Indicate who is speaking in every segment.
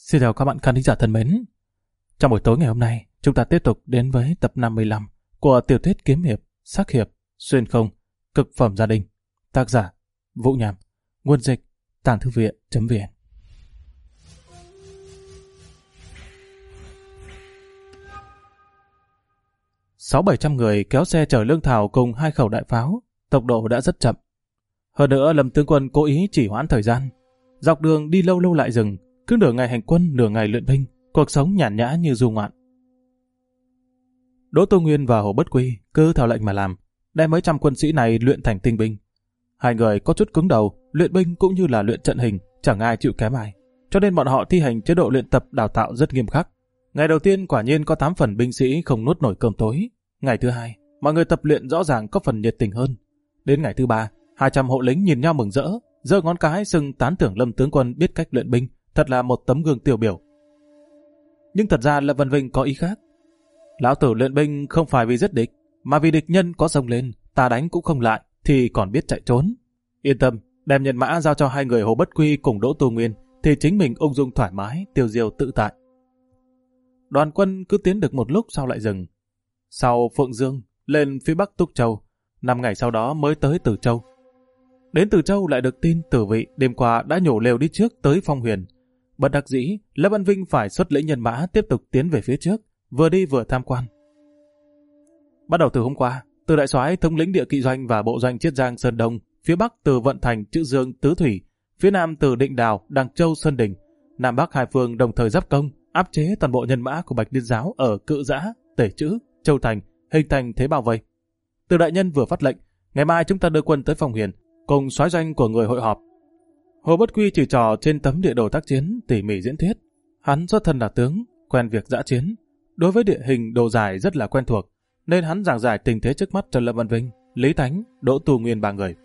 Speaker 1: Xin chào các bạn khán thính giả thân mến. Trong buổi tối ngày hôm nay, chúng ta tiếp tục đến với tập 55 của tiểu thuyết kiếm hiệp, sắc hiệp, xuyên không, cực phẩm gia đình. Tác giả Vũ Nham, nguồn dịch Tàng Thư Viện.vn. Sáu 700 người kéo xe chở lương thảo cùng 2 khẩu đại pháo, tốc độ đã rất chậm. Hơn nữa, Lâm tướng quân cố ý chỉ hoãn thời gian, dọc đường đi lâu lâu lại dừng. Cứ nửa ngày hành quân, nửa ngày luyện binh, cuộc sống nhàn nhã như du ngoạn. Đỗ Tu Nguyên và Hồ Bất Quy cứ theo lệnh mà làm, đem mấy trăm quân sĩ này luyện thành tinh binh. Hai người có chút cứng đầu, luyện binh cũng như là luyện trận hình, chẳng ai chịu kém ai, cho nên bọn họ thi hành chế độ luyện tập đào tạo rất nghiêm khắc. Ngày đầu tiên quả nhiên có 8 phần binh sĩ không nuốt nổi cơm tối. Ngày thứ hai, mọi người tập luyện rõ ràng có phần nhiệt tình hơn. Đến ngày thứ ba, 200 hộ lính nhìn nhau mừng rỡ, giơ ngón cái xưng tán thưởng Lâm tướng quân biết cách luyện binh. Thật là một tấm gương tiêu biểu. Nhưng thật ra Lâm Văn Vinh có ý khác. Lão tử luyện binh không phải vì giết địch, mà vì địch nhân có xông lên, ta đánh cũng không lại, thì còn biết chạy trốn. Yên tâm, đem nhân mã giao cho hai người Hồ Bất Quy cùng Đỗ Tu Nguyên, thì chính mình ung dung thoải mái, tiêu diêu tự tại. Đoàn quân cứ tiến được một lúc sau lại dừng. Sau Phượng Dương, lên phía bắc Túc Châu, 5 ngày sau đó mới tới Từ Châu. Đến Từ Châu lại được tin Tử Vị đêm qua đã nhổ lều đi trước tới Phong Huyền. Bất đắc dĩ, Lâm Văn Vinh phải xuất lĩnh nhân mã tiếp tục tiến về phía trước, vừa đi vừa tham quan. Bắt đầu từ hôm qua, Từ đại soái thống lĩnh địa kỵ doanh và bộ doanh Chiết Giang Sơn Đông, phía bắc từ Vận Thành, Chữ Dương, Tứ Thủy, phía nam từ Định Đào, Đằng Châu, Sơn Đình, nam bắc hai phương đồng thời giáp công, áp chế toàn bộ nhân mã của Bạch Liên giáo ở Cự Giã, Tể Chữ, Châu Thành, hình thành thế bao vây. Từ đại nhân vừa phát lệnh, ngày mai chúng ta đưa quân tới Phong Huyền, cùng soái doanh của người hội họp. Hồ Bất Quy chỉ trò trên tấm địa đồ tác chiến tỉ mỉ diễn thuyết. Hắn xuất thân là tướng, quen việc dã chiến, đối với địa hình đồ dài rất là quen thuộc, nên hắn giảng giải tình thế trước mắt cho Lâm Văn Vinh, Lý Thánh, Đỗ Tu Nguyên ba người.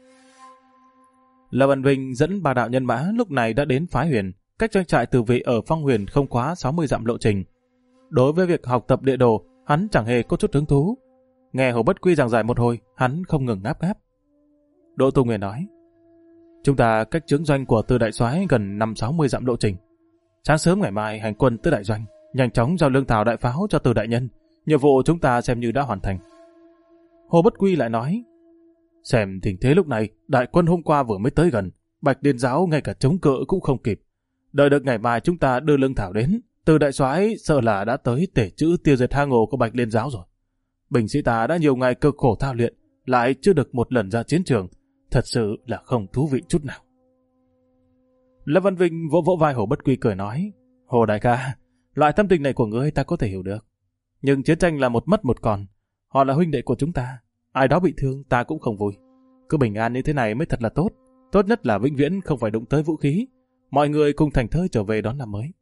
Speaker 1: Lâm Văn Vinh dẫn 3 đạo nhân mã lúc này đã đến Phái Huyền, cách doanh trại Từ Vị ở Phong Huyền không quá 60 dặm lộ trình. Đối với việc học tập địa đồ, hắn chẳng hề có chút hứng thú. Nghe Hồ Bất Quy giảng giải một hồi, hắn không ngừng ngáp ngáp. Đỗ Tu Nguyên nói: chúng ta cách chướng doanh của Từ đại soái gần 5-60 dặm lộ trình. Sáng sớm ngày mai hành quân tới đại doanh, nhanh chóng giao lương thảo đại pháo cho Từ đại nhân. Nhiệm vụ chúng ta xem như đã hoàn thành. Hồ Bất Quy lại nói: xem tình thế lúc này, đại quân hôm qua vừa mới tới gần, Bạch Liên giáo ngay cả chống cự cũng không kịp. Đợi được ngày mai chúng ta đưa lương thảo đến, Từ đại soái sợ là đã tới Tể Chữ tiêu diệt hang ổ của Bạch Liên giáo rồi. Binh sĩ ta đã nhiều ngày cực khổ thao luyện, lại chưa được một lần ra chiến trường. Thật sự là không thú vị chút nào. Lâm Văn Vinh vỗ vỗ vai Hồ Bất Quy cười nói: Hồ đại ca, loại tâm tình này của ngươi ta có thể hiểu được. Nhưng chiến tranh là một mất một còn. Họ là huynh đệ của chúng ta. Ai đó bị thương ta cũng không vui. Cứ bình an như thế này mới thật là tốt. Tốt nhất là vĩnh viễn không phải đụng tới vũ khí. Mọi người cùng thành thơi trở về đón năm mới.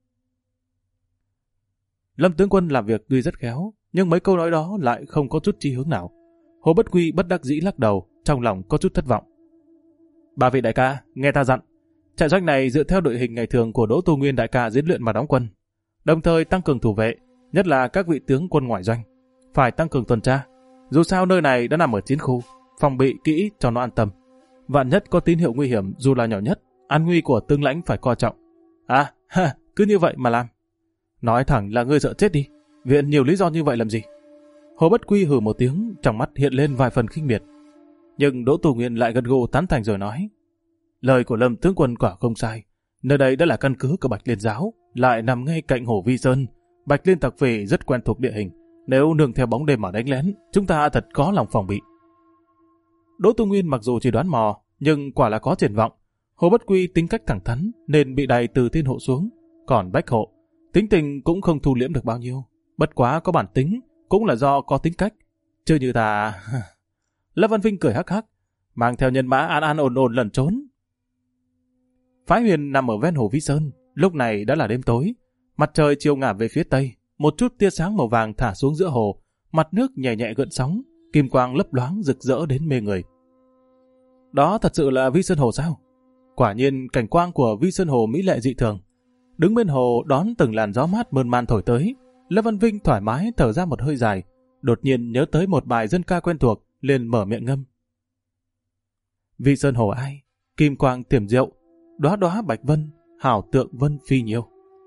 Speaker 1: Lâm tướng quân làm việc tuy rất khéo, nhưng mấy câu nói đó lại không có chút chi hướng nào. Hồ Bất Quy bất đắc dĩ lắc đầu, trong lòng có chút thất vọng. 3 vị đại ca, nghe ta dặn, trại doanh này dựa theo đội hình ngày thường của Đỗ Tu Nguyên đại ca diễn luyện mà đóng quân, đồng thời tăng cường thủ vệ, nhất là các vị tướng quân ngoại doanh, phải tăng cường tuần tra. Dù sao nơi này đã nằm ở chiến khu, phòng bị kỹ cho nó an tâm. Vạn nhất có tín hiệu nguy hiểm dù là nhỏ nhất, an nguy của tướng lãnh phải coi trọng. Cứ như vậy mà làm. Nói thẳng là ngươi sợ chết đi, viện nhiều lý do như vậy làm gì? Hồ Bất Quy hừ một tiếng, trong mắt hiện lên vài phần khinh miệt. Nhưng Đỗ Tu Nguyên lại gật gù tán thành rồi nói: lời của Lâm tướng quân quả không sai. Nơi đây đã là căn cứ của Bạch Liên giáo, lại nằm ngay cạnh Hồ Vi Sơn. Bạch Liên tặc phỉ rất quen thuộc địa hình, nếu nương theo bóng đêm mà đánh lén, chúng ta thật có lòng phòng bị. Đỗ Tu Nguyên mặc dù chỉ đoán mò, nhưng quả là có triển vọng. Hồ Bất Quy tính cách thẳng thắn nên bị đày từ thiên hộ xuống, còn Bách Hộ tính tình cũng không thu liễm được bao nhiêu. Bất quá có bản tính, cũng là do có tính cách, chứ như ta... Lâm Văn Vinh cười hắc hắc, mang theo nhân mã an an ổn ổn lẩn trốn. Phái Huyền nằm ở ven hồ Vi Sơn, lúc này đã là đêm tối, mặt trời chiều ngả về phía tây, một chút tia sáng màu vàng thả xuống giữa hồ, mặt nước nhẹ nhẹ gợn sóng, kim quang lấp loáng rực rỡ đến mê người. Đó thật sự là Vi Sơn Hồ sao? Quả nhiên cảnh quang của Vi Sơn Hồ mỹ lệ dị thường. Đứng bên hồ đón từng làn gió mát mơn man thổi tới, Lâm Văn Vinh thoải mái thở ra một hơi dài, đột nhiên nhớ tới một bài dân ca quen thuộc, liền mở miệng ngâm. Vi Sơn Hồ ai, kim quang tiềm diệu, đóa đóa bạch vân, hảo tượng vân phi nhiêu.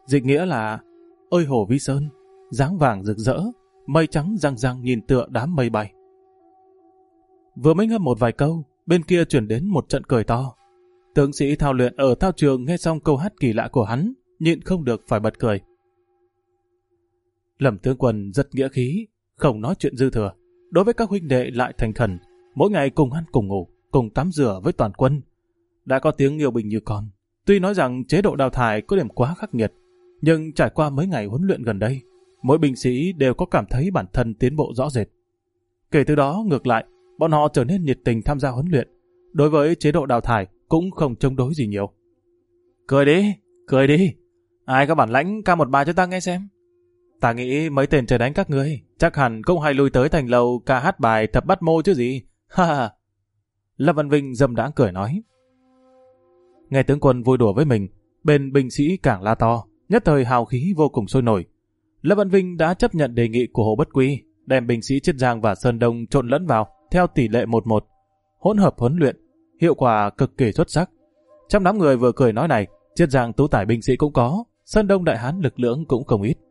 Speaker 1: Dịch nghĩa là ơi hồ Vi Sơn, dáng vàng rực rỡ, mây trắng răng răng nhìn tựa đám mây bay. Vừa mới ngâm một vài câu, bên kia chuyển đến một trận cười to. Tướng sĩ thao luyện ở thao trường nghe xong câu hát kỳ lạ của hắn, nhịn không được phải bật cười. Lâm tướng quân rất nghĩa khí, không nói chuyện dư thừa. Đối với các huynh đệ lại thành khẩn, mỗi ngày cùng ăn cùng ngủ, cùng tắm rửa với toàn quân. Đã có tiếng yêu bình như con. Tuy nói rằng chế độ đào thải có điểm quá khắc nghiệt, nhưng trải qua mấy ngày huấn luyện gần đây, mỗi binh sĩ đều có cảm thấy bản thân tiến bộ rõ rệt. Kể từ đó ngược lại, bọn họ trở nên nhiệt tình tham gia huấn luyện. Đối với chế độ đào thải cũng không chống đối gì nhiều. Cười đi, cười đi. Ai có bản lãnh ca một bài cho ta nghe xem. Ta nghĩ mấy tên trời đánh các ngươi chắc hẳn cũng hay lui tới thành lầu ca hát bài thập bát mô chứ gì. Ha ha. Lâm Văn Vinh dâm đãng cười nói. Nghe tướng quân vui đùa với mình, bên binh sĩ càng la to, nhất thời hào khí vô cùng sôi nổi. Lâm Văn Vinh đã chấp nhận đề nghị của Hồ Bất Quy, đem binh sĩ Chiết Giang và Sơn Đông trộn lẫn vào theo tỷ lệ 1-1, hỗn hợp huấn luyện, hiệu quả cực kỳ xuất sắc. Trong đám người vừa cười nói này, Chiết Giang tú tải binh sĩ cũng có, Sơn Đông đại hán lực lượng cũng không ít.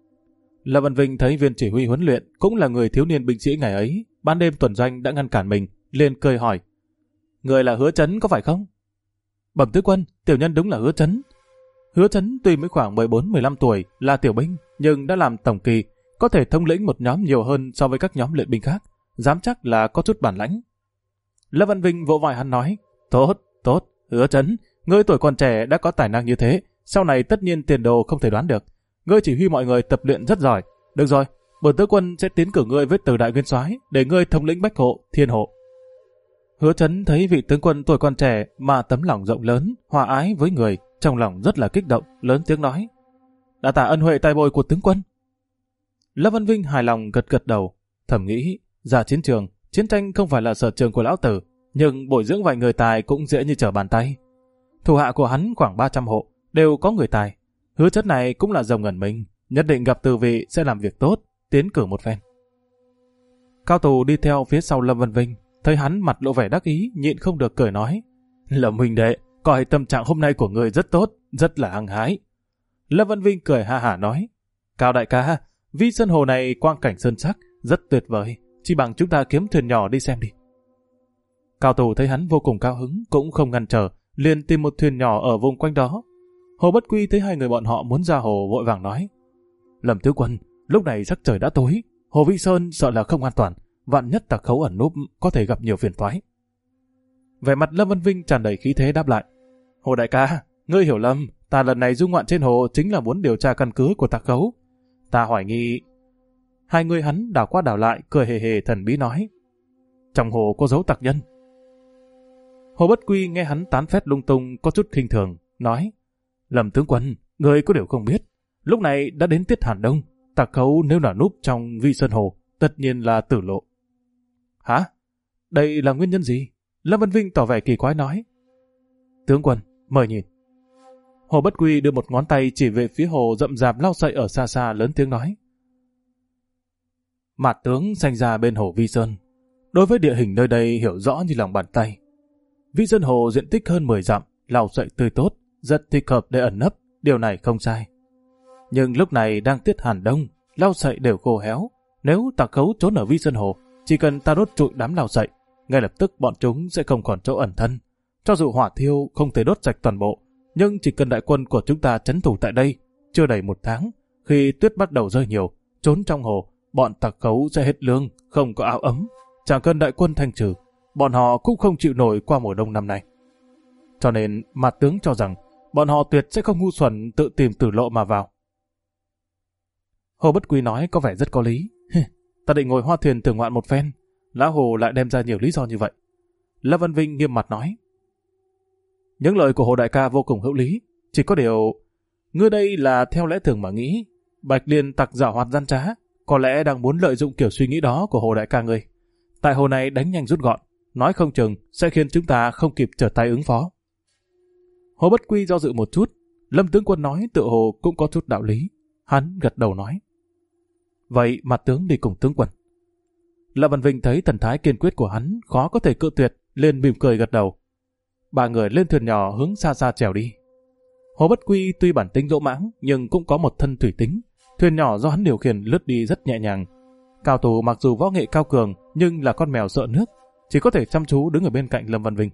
Speaker 1: Lâm Văn Vinh thấy viên chỉ huy huấn luyện cũng là người thiếu niên binh sĩ ngày ấy, ban đêm tuần doanh đã ngăn cản mình, liền cười hỏi: người là Hứa Chấn có phải không? Bẩm tướng quân, tiểu nhân đúng là Hứa Chấn. Hứa Chấn tuy mới khoảng 14-15 tuổi, là tiểu binh, nhưng đã làm tổng kỳ, có thể thống lĩnh một nhóm nhiều hơn so với các nhóm luyện binh khác, dám chắc là có chút bản lãnh. Lâm Văn Vinh vỗ vai hắn nói: tốt, Hứa Chấn, ngươi tuổi còn trẻ đã có tài năng như thế, sau này tất nhiên tiền đồ không thể đoán được. Ngươi chỉ huy mọi người tập luyện rất giỏi. Được rồi, bổn tướng quân sẽ tiến cử ngươi với Từ đại nguyên soái để ngươi thống lĩnh Bách Hộ, Thiên Hộ. Hứa Chấn thấy vị tướng quân tuổi còn trẻ mà tấm lòng rộng lớn, hòa ái với người, trong lòng rất là kích động, lớn tiếng nói: đã tạ ân huệ tài bồi của tướng quân. Lâm Văn Vinh hài lòng gật gật đầu, thầm nghĩ ra chiến trường, chiến tranh không phải là sở trường của lão tử, nhưng bồi dưỡng vài người tài cũng dễ như trở bàn tay. Thủ hạ của hắn khoảng 300 hộ đều có người tài. Hứa Chấn này cũng là rồng ngẩn mình, nhất định gặp từ vị sẽ làm việc tốt, tiến cử một phen. Cao Tù đi theo phía sau Lâm Văn Vinh, thấy hắn mặt lộ vẻ đắc ý, nhịn không được cười nói: Lâm huynh đệ, coi tâm trạng hôm nay của người rất tốt, rất là hăng hái. Lâm Văn Vinh cười ha hả nói: Cao đại ca, Vi Sơn Hồ này quang cảnh sơn sắc, rất tuyệt vời, chỉ bằng chúng ta kiếm thuyền nhỏ đi xem đi. Cao Tù thấy hắn vô cùng cao hứng, cũng không ngăn trở, liền tìm một thuyền nhỏ ở vùng quanh đó. Hồ Bất Quy thấy hai người bọn họ muốn ra hồ vội vàng nói: Lâm tướng quân, lúc này sắc trời đã tối, hồ Vi Sơn sợ là không an toàn, vạn nhất tặc khấu ẩn núp có thể gặp nhiều phiền toái. Vẻ mặt Lâm Văn Vinh tràn đầy khí thế đáp lại: Hồ đại ca, ngươi hiểu lầm, ta lần này du ngoạn trên hồ chính là muốn điều tra căn cứ của tặc khấu. Ta hoài nghi. Hai người hắn đảo qua đảo lại, cười hề hề thần bí nói: trong hồ có dấu tặc nhân. Hồ Bất Quy nghe hắn tán phét lung tung có chút khinh thường, nói: Lâm tướng quân, ngươi có điều không biết, lúc này đã đến tiết Hàn Đông, tặc khấu nếu là núp trong Vi Sơn Hồ, tất nhiên là tử lộ. Hả? Đây là nguyên nhân gì? Lâm Văn Vinh tỏ vẻ kỳ quái nói: Tướng quân, mời nhìn. Hồ Bất Quy đưa một ngón tay chỉ về phía hồ rậm rạp lau sậy ở xa xa, lớn tiếng nói: Mạt tướng sanh ra bên hồ Vi Sơn, đối với địa hình nơi đây hiểu rõ như lòng bàn tay. Vi Sơn Hồ diện tích hơn 10 dặm, lau sậy tươi tốt, rất thích hợp để ẩn nấp, điều này không sai. Nhưng lúc này đang tiết Hàn Đông, lau sậy đều khô héo. Nếu tặc khấu trốn ở Vi Sơn Hồ, chỉ cần ta đốt trụi đám lau sậy, ngay lập tức bọn chúng sẽ không còn chỗ ẩn thân. Cho dù hỏa thiêu không thể đốt sạch toàn bộ, nhưng chỉ cần đại quân của chúng ta trấn thủ tại đây, chưa đầy 1 tháng, khi tuyết bắt đầu rơi nhiều, trốn trong hồ, bọn tặc khấu sẽ hết lương, không có áo ấm. Chẳng cần đại quân thanh trừ, bọn họ cũng không chịu nổi qua mùa đông năm nay. Cho nên Mạt tướng cho rằng bọn họ tuyệt sẽ không ngu xuẩn tự tìm tử lộ mà vào. Hồ Bất Quy nói có vẻ rất có lý. Ta định ngồi hoa thuyền thưởng ngoạn một phen, lão Hồ lại đem ra nhiều lý do như vậy. Lâm Văn Vinh nghiêm mặt nói: Những lời của Hồ đại ca vô cùng hữu lý, chỉ có điều ngươi đây là theo lẽ thường mà nghĩ. Bạch Liên tặc giảo hoạt gian trá, có lẽ đang muốn lợi dụng kiểu suy nghĩ đó của Hồ đại ca ngươi. Tại hồ này đánh nhanh rút gọn, nói không chừng sẽ khiến chúng ta không kịp trở tay ứng phó. Hồ Bất Quy do dự một chút, Lâm tướng quân nói tựa hồ cũng có chút đạo lý. Hắn gật đầu nói: Vậy Mạt tướng đi cùng tướng quân. Lâm Văn Vinh thấy thần thái kiên quyết của hắn khó có thể cự tuyệt, liền mỉm cười gật đầu. Ba người lên thuyền nhỏ hướng xa xa trèo đi. Hồ Bất Quy tuy bản tính dỗ mãng nhưng cũng có một thân thủy tính. Thuyền nhỏ do hắn điều khiển lướt đi rất nhẹ nhàng. Cao Tù mặc dù võ nghệ cao cường nhưng là con mèo sợ nước, chỉ có thể chăm chú đứng ở bên cạnh Lâm Văn Vinh.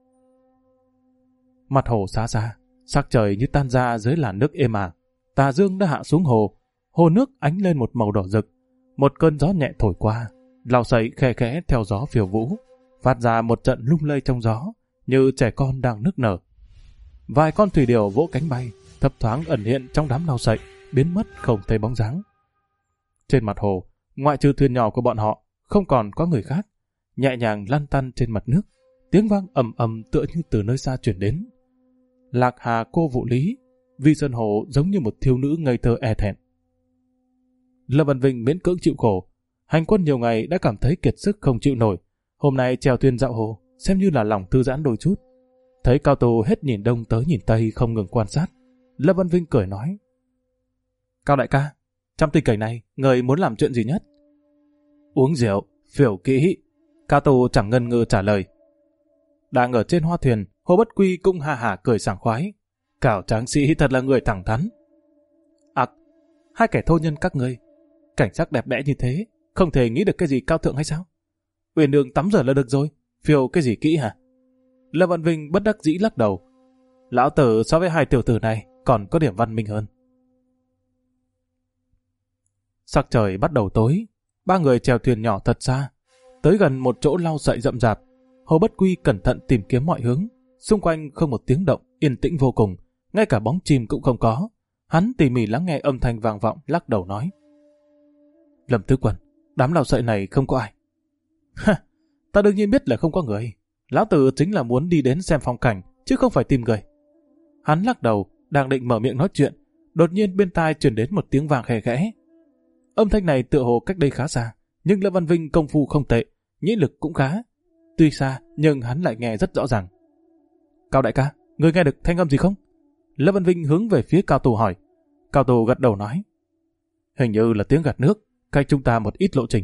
Speaker 1: Mặt hồ xa xa, sắc trời như tan ra dưới làn nước êm ả. Tà dương đã hạ xuống hồ, hồ nước ánh lên một màu đỏ rực. Một cơn gió nhẹ thổi qua, lau sậy khe khẽ theo gió phiêu vũ, phát ra một trận lung lay trong gió, như trẻ con đang nức nở. Vài con thủy điểu vỗ cánh bay, thấp thoáng ẩn hiện trong đám lau sậy, biến mất không thấy bóng dáng. Trên mặt hồ, ngoại trừ thuyền nhỏ của bọn họ, không còn có người khác, nhẹ nhàng lăn tăn trên mặt nước, tiếng vang ầm ầm tựa như từ nơi xa chuyển đến. Lạc Hà cô vụ lý, Vi Sơn Hồ giống như một thiếu nữ ngây thơ e thẹn. Lâm Văn Vinh miễn cưỡng chịu khổ, hành quân nhiều ngày đã cảm thấy kiệt sức không chịu nổi. Hôm nay chèo thuyền dạo hồ, xem như là lòng thư giãn đôi chút. Thấy Cao Tù hết nhìn đông tới nhìn tây không ngừng quan sát, Lâm Văn Vinh cười nói: Cao đại ca, trong tình cảnh này, người muốn làm chuyện gì nhất? Uống rượu, phiểu kỹ. Cao Tù chẳng ngần ngừ trả lời. Đang ở trên hoa thuyền, Hồ Bất Quy cũng ha hả cười sảng khoái. Cảo tráng sĩ thật là người thẳng thắn. Hai kẻ thô nhân các ngươi, cảnh sắc đẹp đẽ như thế, không thể nghĩ được cái gì cao thượng hay sao? Uyển Nương tắm rửa là được rồi, phiêu cái gì kỹ hả? Lâm Văn Vinh bất đắc dĩ lắc đầu. Lão tử so với hai tiểu tử này còn có điểm văn minh hơn. Sắc trời bắt đầu tối, ba người chèo thuyền nhỏ thật xa, tới gần một chỗ lau sậy rậm rạp. Hồ Bất Quy cẩn thận tìm kiếm mọi hướng, xung quanh không một tiếng động, yên tĩnh vô cùng, ngay cả bóng chim cũng không có. Hắn tỉ mỉ lắng nghe âm thanh vang vọng, lắc đầu nói: Lâm Tứ Quân, đám lau sậy này không có ai. Ha, ta đương nhiên biết là không có người. Lão tử chính là muốn đi đến xem phong cảnh, chứ không phải tìm người. Hắn lắc đầu, đang định mở miệng nói chuyện, đột nhiên bên tai truyền đến một tiếng vang khẽ khẽ. Âm thanh này tựa hồ cách đây khá xa, nhưng Lâm Văn Vinh công phu không tệ, nhĩ lực cũng khá. Tuy xa, nhưng hắn lại nghe rất rõ ràng. Cao đại ca, người nghe được thanh âm gì không? Lâm Văn Vinh hướng về phía Cao Tù hỏi. Cao Tù gật đầu nói: Hình như là tiếng gạt nước, cách chúng ta một ít lộ trình.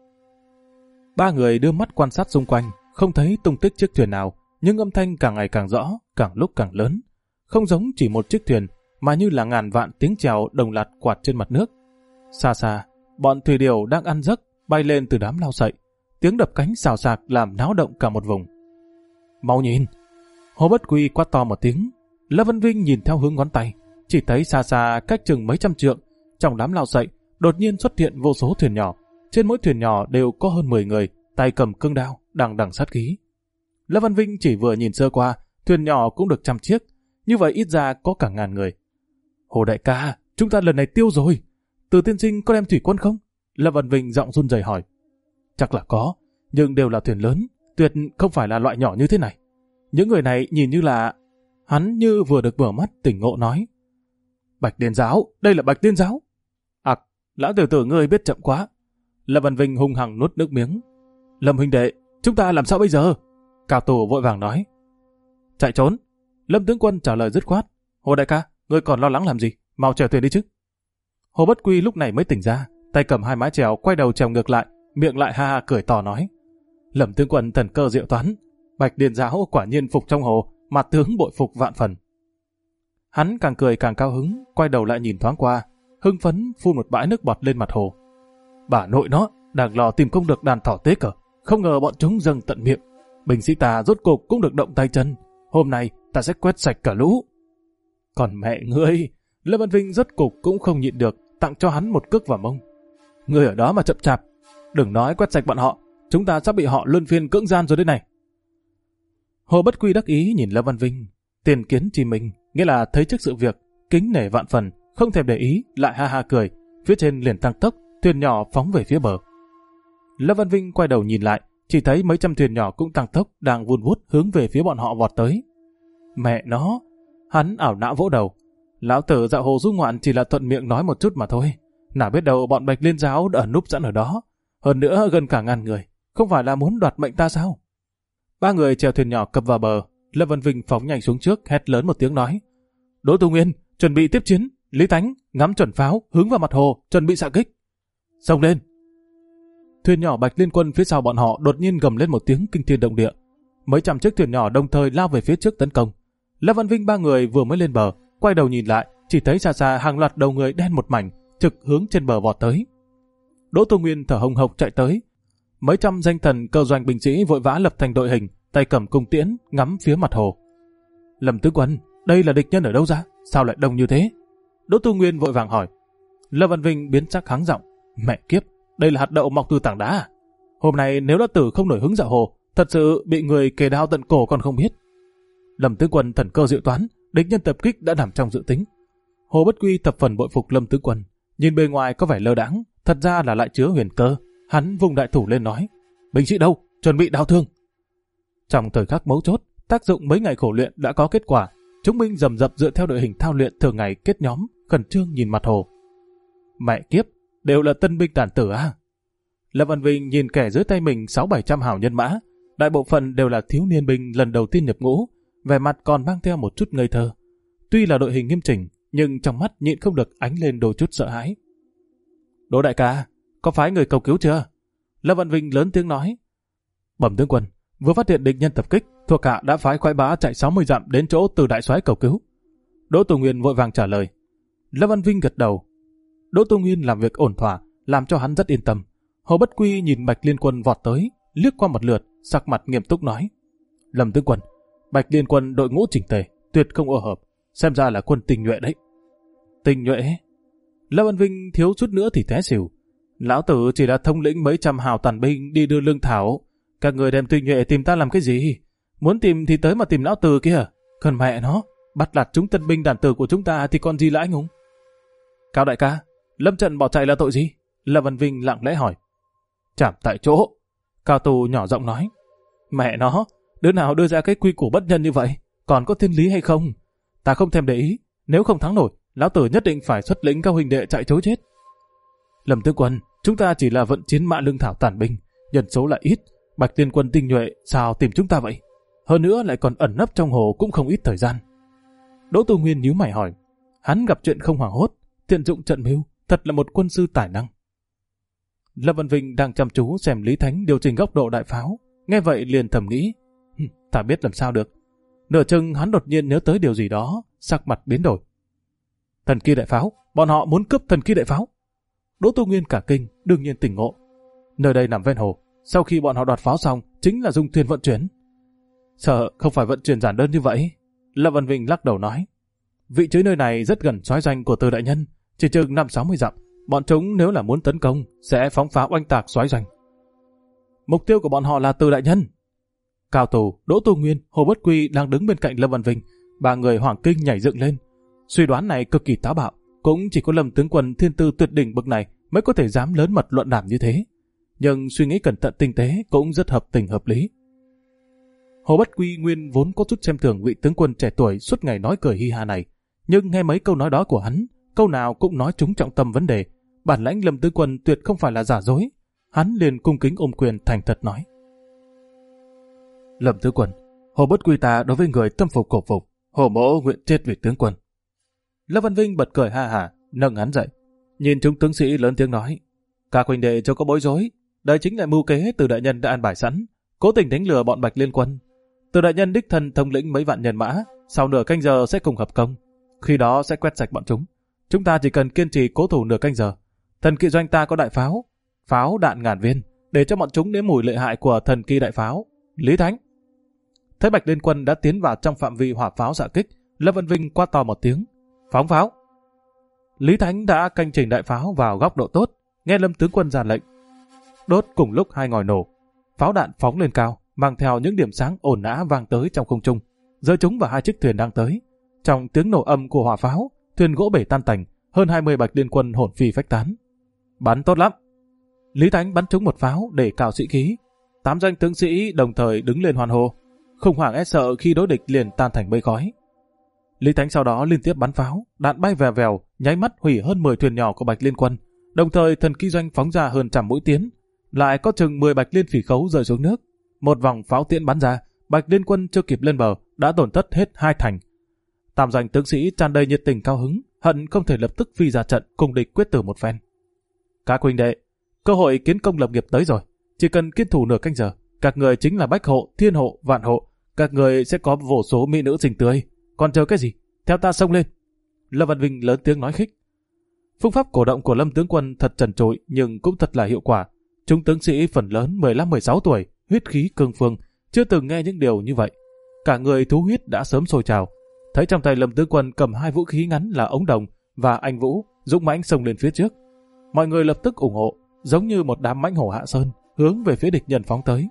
Speaker 1: Ba người đưa mắt quan sát xung quanh, không thấy tung tích chiếc thuyền nào, nhưng âm thanh càng ngày càng rõ, càng lúc càng lớn. Không giống chỉ một chiếc thuyền, mà như là ngàn vạn tiếng chèo đồng loạt quạt trên mặt nước. Xa xa, bọn thủy điểu đang ăn giấc, bay lên từ đám lau sậy. Tiếng đập cánh xào xạc làm náo động cả một vùng. Mau nhìn! Hồ Bất Quy quát to một tiếng. Lâm Văn Vinh nhìn theo hướng ngón tay, chỉ thấy xa xa cách chừng mấy trăm trượng, trong đám lau sậy đột nhiên xuất hiện vô số thuyền nhỏ. Trên mỗi thuyền nhỏ đều có hơn 10 người, tay cầm cương đao, đằng đằng sát khí. Lâm Văn Vinh chỉ vừa nhìn sơ qua, thuyền nhỏ cũng được 100 chiếc, như vậy ít ra có cả 1000 người. Hồ đại ca, chúng ta lần này tiêu rồi. Từ tiên sinh có đem thủy quân không? Lâm Văn Vinh giọng run rẩy hỏi. Chắc là có, nhưng đều là thuyền lớn, tuyệt không phải là loại nhỏ như thế này. Những người này nhìn như là... Hắn như vừa được mở mắt tỉnh ngộ nói. Bạch Liên Giáo, đây là Bạch Liên Giáo. Lão tiểu tử ngươi biết chậm quá. Lâm Văn Vinh hung hăng nuốt nước miếng. Lâm huynh đệ, chúng ta làm sao bây giờ? Cao Tù vội vàng nói. Chạy trốn. Lâm tướng quân trả lời dứt khoát. Hồ đại ca, ngươi còn lo lắng làm gì? Mau chèo thuyền đi chứ. Hồ Bất Quy lúc này mới tỉnh ra, tay cầm hai mái chèo quay đầu chèo ngược lại, miệng lại ha ha cười to nói. Lâm tướng quân thần cơ diệu toán, Bạch Liên Giáo quả nhiên phục trong hồ, mặt tướng bội phục vạn phần. Hắn càng cười càng cao hứng, quay đầu lại nhìn thoáng qua, hưng phấn phun một bãi nước bọt lên mặt hồ. Bà nội nó, đang lo tìm không được đàn thỏ tế cờ, không ngờ bọn chúng dâng tận miệng. Binh sĩ ta rốt cục cũng được động tay chân, hôm nay ta sẽ quét sạch cả lũ. Còn mẹ ngươi, Lâm Văn Vinh rốt cục cũng không nhịn được, tặng cho hắn một cước vào mông. Ngươi ở đó mà chậm chạp, đừng nói quét sạch bọn họ, chúng ta sắp bị họ luân phiên cưỡng gian rồi đây này. Hồ Bất Quy đắc ý nhìn Lâm Văn Vinh, tiền kiến chi mình, nghĩa là thấy trước sự việc, kính nể vạn phần, không thèm để ý, lại ha ha cười, phía trên liền tăng tốc, thuyền nhỏ phóng về phía bờ. Lâm Văn Vinh quay đầu nhìn lại, chỉ thấy mấy trăm thuyền nhỏ cũng tăng tốc, đang vun vút hướng về phía bọn họ vọt tới. Mẹ nó, hắn ảo não vỗ đầu. Lão tử dạo hồ du ngoạn chỉ là thuận miệng nói một chút mà thôi, nào biết đâu bọn Bạch Liên Giáo đã núp sẵn ở đó, hơn nữa gần cả 1000 người, không phải là muốn đoạt mệnh ta sao? Ba người chèo thuyền nhỏ cập vào bờ, Lâm Văn Vinh phóng nhanh xuống trước, hét lớn một tiếng nói: Đỗ Tu Nguyên, chuẩn bị tiếp chiến. Lý Tánh, ngắm chuẩn pháo, hướng vào mặt hồ, chuẩn bị xạ kích. Xông lên! Thuyền nhỏ Bạch Liên Quân phía sau bọn họ đột nhiên gầm lên một tiếng kinh thiên động địa. Mấy trăm chiếc thuyền nhỏ đồng thời lao về phía trước tấn công. Lâm Văn Vinh ba người vừa mới lên bờ, quay đầu nhìn lại, chỉ thấy xa xa hàng loạt đầu người đen một mảnh, trực hướng trên bờ vọt tới. Đỗ Tu Nguyên thở hồng hộc chạy tới. Mấy trăm danh thần cơ doanh binh sĩ vội vã lập thành đội hình, tay cầm cung tiễn, ngắm phía mặt hồ. Lâm tướng quân, đây là địch nhân ở đâu ra? Sao lại đông như thế? Đỗ Tu Nguyên vội vàng hỏi. Lâm Văn Vinh biến sắc hắng giọng. Mẹ kiếp, đây là hạt đậu mọc từ tảng đá à? Hôm nay nếu đã tử không nổi hứng dạo hồ, thật sự bị người kề đao tận cổ còn không biết. Lâm tướng quân thần cơ diệu toán, địch nhân tập kích đã nằm trong dự tính. Hồ Bất Quy thập phần bội phục Lâm tướng quân, nhìn bề ngoài có vẻ lơ đãng, thật ra là lại chứa huyền cơ. Hắn vùng đại thủ lên nói, binh sĩ đâu, chuẩn bị đao thương. Trong thời khắc mấu chốt, tác dụng mấy ngày khổ luyện đã có kết quả. Chúng binh rầm rập dựa theo đội hình thao luyện thường ngày kết nhóm, khẩn trương nhìn mặt hồ. Mẹ kiếp, đều là tân binh tàn tử à? Lâm Văn Vinh nhìn kẻ dưới tay mình 600-700 hảo nhân mã, đại bộ phận đều là thiếu niên binh lần đầu tiên nhập ngũ, vẻ mặt còn mang theo một chút ngây thơ. Tuy là đội hình nghiêm chỉnh, nhưng trong mắt nhịn không được ánh lên đôi chút sợ hãi. Đỗ đại ca, có phái người cầu cứu chưa? Lâm Văn Vinh lớn tiếng nói. Bẩm tướng quân, vừa phát hiện địch nhân tập kích, thuộc hạ đã phái khoái bá chạy 60 dặm đến chỗ từ đại soái cầu cứu. Đỗ Tu Nguyên vội vàng trả lời. Lâm Văn Vinh gật đầu. Đỗ Tu Nguyên làm việc ổn thỏa, làm cho hắn rất yên tâm. Hồ Bất Quy nhìn Bạch Liên Quân vọt tới, liếc qua một lượt, sắc mặt nghiêm túc nói. Lâm tướng quân, Bạch Liên Quân đội ngũ chỉnh tề, tuyệt không ô hợp, xem ra là quân tinh nhuệ đấy. Tinh nhuệ? Lâm Văn Vinh thiếu chút nữa thì té xỉu. Lão tử chỉ là thông lĩnh mấy trăm hào tàn binh đi đưa lương thảo. Các người đem tinh nhuệ tìm ta làm cái gì? Muốn tìm thì tới mà tìm lão tử kia. Còn mẹ nó, bắt lạt chúng tân binh đàn tử của chúng ta thì còn gì là anh hùng? Cao đại ca, lâm trận bỏ chạy là tội gì? Lâm Văn Vinh lặng lẽ hỏi. Chảm tại chỗ. Cao Tù nhỏ giọng nói. Mẹ nó, đứa nào đưa ra cái quy củ bất nhân như vậy? Còn có thiên lý hay không? Ta không thèm để ý. Nếu không thắng nổi, lão tử nhất định phải xuất lĩnh các huynh đệ chạy trối chết. Lâm tướng quân, chúng ta chỉ là vận chiến mã lương thảo tàn binh, nhân số lại ít. Bạch Liên Quân tinh nhuệ sao tìm chúng ta vậy? Hơn nữa lại còn ẩn nấp trong hồ cũng không ít thời gian. Đỗ Tu Nguyên nhíu mày hỏi. Hắn gặp chuyện không hoảng hốt, tiện dụng trận mưu, thật là một quân sư tài năng. Lâm Văn Vinh đang chăm chú xem Lý Thánh điều chỉnh góc độ đại pháo, nghe vậy liền thầm nghĩ, ta biết làm sao được. Nửa chừng hắn đột nhiên nhớ tới điều gì đó, sắc mặt biến đổi. Thần kỳ đại pháo, bọn họ muốn cướp thần kỳ đại pháo. Đỗ Tu Nguyên cả kinh, đương nhiên tỉnh ngộ. Nơi đây nằm ven hồ, sau khi bọn họ đoạt pháo xong, chính là dùng thuyền vận chuyển. Sợ không phải vận chuyển giản đơn như vậy. Lâm Văn Vinh lắc đầu nói. Vị trí nơi này rất gần soái doanh của Từ đại nhân, chỉ chừng 5-60 dặm. Bọn chúng nếu là muốn tấn công, sẽ phóng pháo oanh tạc soái doanh. Mục tiêu của bọn họ là Từ đại nhân. Cao Tù, Đỗ Tu Nguyên, Hồ Bất Quy đang đứng bên cạnh Lâm Văn Vinh. Ba người hoảng kinh nhảy dựng lên. Suy đoán này cực kỳ táo bạo, cũng chỉ có Lâm tướng quân thiên tư tuyệt đỉnh bậc này mới có thể dám lớn mật luận đàm như thế. Nhưng suy nghĩ cẩn thận tinh tế cũng rất hợp tình hợp lý. Hồ Bất Quy nguyên vốn có chút xem thường vị tướng quân trẻ tuổi suốt ngày nói cười hi ha này, nhưng nghe mấy câu nói đó của hắn, câu nào cũng nói trúng trọng tâm vấn đề. Bản lãnh Lâm tướng quân tuyệt không phải là giả dối. Hắn liền cung kính ôm quyền thành thật nói. Lâm tướng quân, Hồ Bất Quy ta đối với người tâm phục cổ phục, Hồ mỗ nguyện chết vì tướng quân. Lâm Văn Vinh bật cười ha hả, nâng hắn dậy, nhìn chúng tướng sĩ lớn tiếng nói. Các huynh đệ cho có bối rối, đây chính là mưu kế Từ đại nhân đã an bài sẵn, cố tình đánh lừa bọn Bạch Liên Quân. Từ đại nhân đích thân thống lĩnh mấy vạn nhân mã, sau nửa canh giờ sẽ cùng hợp công, khi đó sẽ quét sạch bọn chúng. Chúng ta chỉ cần kiên trì cố thủ nửa canh giờ. Thần kỵ doanh ta có đại pháo, pháo đạn ngàn viên, để cho bọn chúng nếm mùi lợi hại của thần kỳ đại pháo. Lý Thánh. Thấy Bạch Liên Quân đã tiến vào trong phạm vi hỏa pháo xạ kích, Lâm Văn Vinh quát to một tiếng, phóng pháo. Lý Thánh đã canh chỉnh đại pháo vào góc độ tốt, nghe Lâm tướng quân ra lệnh. Đốt cùng lúc hai ngòi nổ, pháo đạn phóng lên cao, mang theo những điểm sáng ồn ào vang tới trong không trung, rơi chúng vào hai chiếc thuyền đang tới. Trong tiếng nổ âm của hỏa pháo, thuyền gỗ bể tan tành, hơn 20 Bạch Liên Quân hồn phi phách tán. Bắn tốt lắm. Lý Thánh bắn trúng một pháo để cào sĩ khí. 8 danh tướng sĩ đồng thời đứng lên hoan hô, khủng hoảng e sợ khi đối địch liền tan thành mây khói. Lý Thánh sau đó liên tiếp bắn pháo, đạn bay vèo vèo, nháy mắt hủy hơn 10 thuyền nhỏ của Bạch Liên Quân. Đồng thời thần kỵ doanh phóng ra hơn trăm mũi tiến, lại có chừng 10 Bạch Liên phỉ khấu rơi xuống nước. Một vòng pháo tiễn bắn ra, Bạch Liên Quân chưa kịp lên bờ đã tổn thất hết 2 thành. Tam danh tướng sĩ tràn đầy nhiệt tình cao hứng, hận không thể lập tức phi ra trận cùng địch quyết tử một phen. Các huynh đệ, cơ hội kiến công lập nghiệp tới rồi, chỉ cần kiên thủ nửa canh giờ, các người chính là bách hộ, thiên hộ, vạn hộ, các người sẽ có vô số mỹ nữ xinh tươi. Còn chờ cái gì? Theo ta xông lên. Lâm Văn Vinh lớn tiếng nói khích. Phương pháp cổ động của Lâm tướng quân thật trần trội nhưng cũng thật là hiệu quả. Chúng tướng sĩ phần lớn 15-16 tuổi, huyết khí cương phương, chưa từng nghe những điều như vậy. Cả người thú huyết đã sớm sôi trào. Thấy trong tay Lâm tướng quân cầm 2 vũ khí ngắn là ống đồng và anh Vũ dũng mãnh xông lên phía trước. Mọi người lập tức ủng hộ, giống như một đám mãnh hổ hạ sơn, hướng về phía địch nhân phóng tới.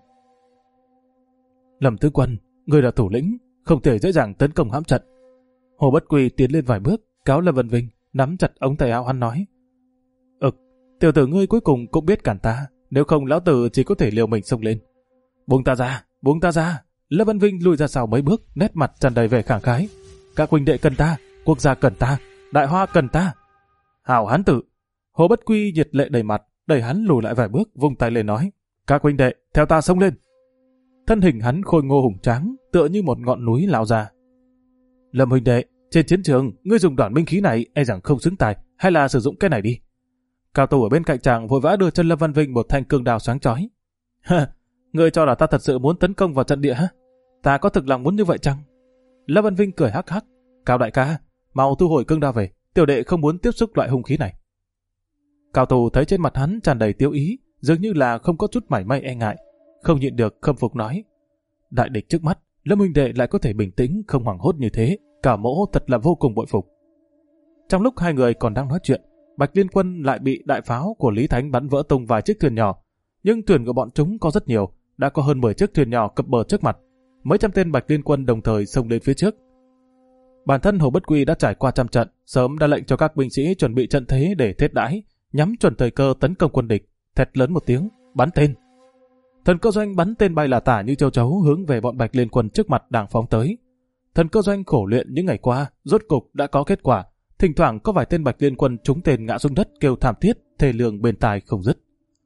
Speaker 1: Lâm tướng quân, người là thủ lĩnh, không thể dễ dàng tấn công hãm trận. Hồ Bất Quy tiến lên vài bước, cáo Lâm Văn Vinh, nắm chặt ống tay áo hắn nói. Tiểu tử ngươi cuối cùng cũng biết cản ta, nếu không lão tử chỉ có thể liều mình xông lên. Buông ta ra, buông ta ra. Lâm Văn Vinh lùi ra sau mấy bước, nét mặt tràn đầy vẻ khẳng khái. Các huynh đệ cần ta, quốc gia cần ta, đại hoa cần ta. Hảo hán tử. Hồ Bất Quy nhiệt lệ đầy mặt, đẩy hắn lùi lại vài bước, vung tay lên nói. Các huynh đệ, theo ta xông lên. Thân hình hắn khôi ngô hùng tráng, tựa như một ngọn núi lao ra. Lâm huynh đệ, trên chiến trường, ngươi dùng đoạn binh khí này e rằng không xứng tài, hay là sử dụng cái này đi. Cao thủ ở bên cạnh chàng vội vã đưa chân Lâm Văn Vinh một thanh cương đao sáng chói. Ngươi cho là ta thật sự muốn tấn công vào trận địa hả? Ta có thực lòng muốn như vậy chăng? Lâm Văn Vinh cười hắc hắc. Cao đại ca, mau thu hồi cương đao về, tiểu đệ không muốn tiếp xúc loại hung khí này. Cao thủ thấy trên mặt hắn tràn đầy tiêu ý, dường như là không có chút mảy may e ngại, không nhịn được khâm phục nói. Đại địch trước mắt, Lâm huynh đệ lại có thể bình tĩnh, không hoảng hốt như thế, cả mỗ thật là vô cùng bội phục. Trong lúc hai người còn đang nói chuyện, Bạch Liên Quân lại bị đại pháo của Lý Thánh bắn vỡ tung vài chiếc thuyền nhỏ, nhưng thuyền của bọn chúng có rất nhiều, đã có hơn 10 chiếc thuyền nhỏ cập bờ trước mặt. Mấy trăm tên Bạch Liên Quân đồng thời xông lên phía trước. Bản thân Hồ Bất Quy đã trải qua trăm trận, sớm đã lệnh cho các binh sĩ chuẩn bị trận thế để thiết đãi, nhắm chuẩn thời cơ tấn công quân địch, thét lớn một tiếng, bắn tên. Thần cơ doanh bắn tên bay là tả như châu chấu hướng về bọn Bạch Liên Quân trước mặt đang phóng tới. Thần cơ doanh khổ luyện những ngày qua, rốt cục đã có kết quả. Thỉnh thoảng có vài tên Bạch Liên Quân trúng tên ngã xuống đất kêu thảm thiết, thê lương bên tai không dứt.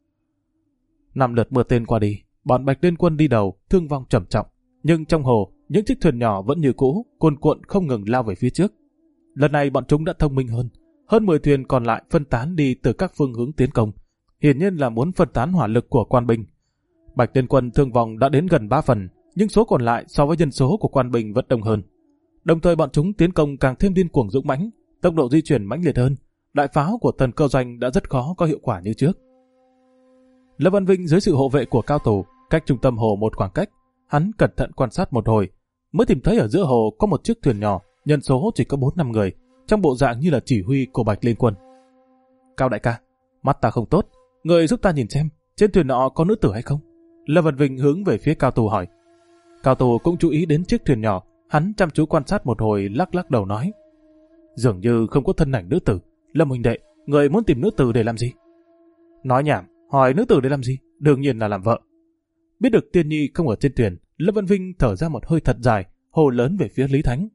Speaker 1: 5 lượt mưa tên qua đi, bọn Bạch Liên Quân đi đầu, thương vong trầm trọng. Nhưng trong hồ, những chiếc thuyền nhỏ vẫn như cũ, cuồn cuộn không ngừng lao về phía trước. Lần này bọn chúng đã thông minh hơn 10 thuyền còn lại phân tán đi từ các phương hướng tiến công, hiển nhiên là muốn phân tán hỏa lực của quan binh. Bạch Liên Quân thương vong đã đến gần 3 phần, nhưng số còn lại so với nhân số của quan binh vẫn đông hơn. Đồng thời bọn chúng tiến công càng thêm điên cuồng dũng mãnh, tốc độ di chuyển mãnh liệt hơn. Đại pháo của thần cơ doanh đã rất khó có hiệu quả như trước. Lâm Văn Vinh dưới sự hộ vệ của cao thủ, cách trung tâm hồ một khoảng cách, hắn cẩn thận quan sát một hồi, mới tìm thấy ở giữa hồ có một chiếc thuyền nhỏ, nhân số chỉ có 4-5 người, trong bộ dạng như là chỉ huy của Bạch Liên Quân. Cao đại ca, mắt ta không tốt, người giúp ta nhìn xem, trên thuyền nọ có nữ tử hay không? Lâm Văn Vinh hướng về phía cao thủ hỏi. Cao thủ cũng chú ý đến chiếc thuyền nhỏ, hắn chăm chú quan sát một hồi, lắc lắc đầu nói. Dường như không có thân ảnh nữ tử. Lâm huynh đệ, người muốn tìm nữ tử để làm gì? Nói nhảm, hỏi nữ tử để làm gì? Đương nhiên là làm vợ. Biết được Tiên Nhi không ở trên thuyền, Lâm Văn Vinh thở ra một hơi thật dài, hô lớn về phía Lý Thánh.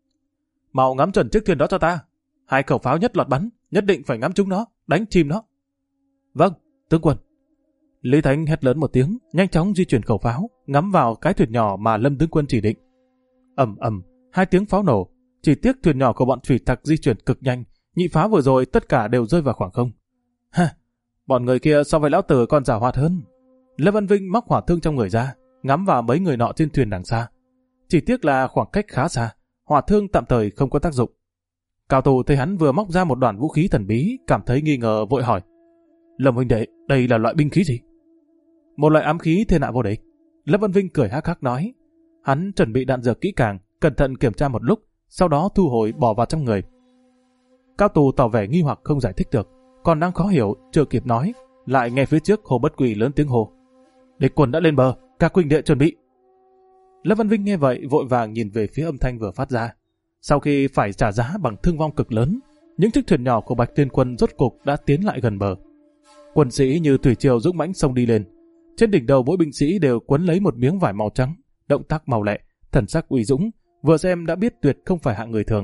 Speaker 1: Mau ngắm chuẩn chiếc thuyền đó cho ta. 2 khẩu pháo nhất loạt bắn, nhất định phải ngắm chúng nó, đánh chìm nó. Vâng, tướng quân. Lý Thánh hét lớn một tiếng, nhanh chóng di chuyển khẩu pháo, ngắm vào cái thuyền nhỏ mà Lâm tướng quân chỉ định. Ầm ầm, 2 tiếng pháo nổ. Chỉ tiếc thuyền nhỏ của bọn thủy tặc di chuyển cực nhanh, nhị pháo vừa rồi tất cả đều rơi vào khoảng không. Ha, bọn người kia so với lão tử còn giàu hoạt hơn. Lâm Văn Vinh móc hỏa thương trong người ra, ngắm vào mấy người nọ trên thuyền đằng xa. Chỉ tiếc là khoảng cách khá xa, hỏa thương tạm thời không có tác dụng. Cao thủ thấy hắn vừa móc ra một đoạn vũ khí thần bí, cảm thấy nghi ngờ vội hỏi. Lâm huynh đệ, đây là loại binh khí gì? Một loại ám khí thiên hạ vô địch. Lâm Văn Vinh cười hắc hắc nói. Hắn chuẩn bị đạn dược kỹ càng, cẩn thận kiểm tra một lúc, sau đó thu hồi bỏ vào trong người. Cao thủ tỏ vẻ nghi hoặc không giải thích được, còn đang khó hiểu, chưa kịp nói, lại nghe phía trước Hồ Bất Quy lớn tiếng hô. Địch quân đã lên bờ, các huynh đệ chuẩn bị. Lâm Văn Vinh nghe vậy vội vàng nhìn về phía âm thanh vừa phát ra. Sau khi phải trả giá bằng thương vong cực lớn, những chiếc thuyền nhỏ của Bạch Liên Quân rốt cục đã tiến lại gần bờ. Quân sĩ như thủy triều dũng mãnh xông đi lên. Trên đỉnh đầu mỗi binh sĩ đều quấn lấy một miếng vải màu trắng, động tác màu lẹ, thần sắc uy dũng, vừa xem đã biết tuyệt không phải hạng người thường.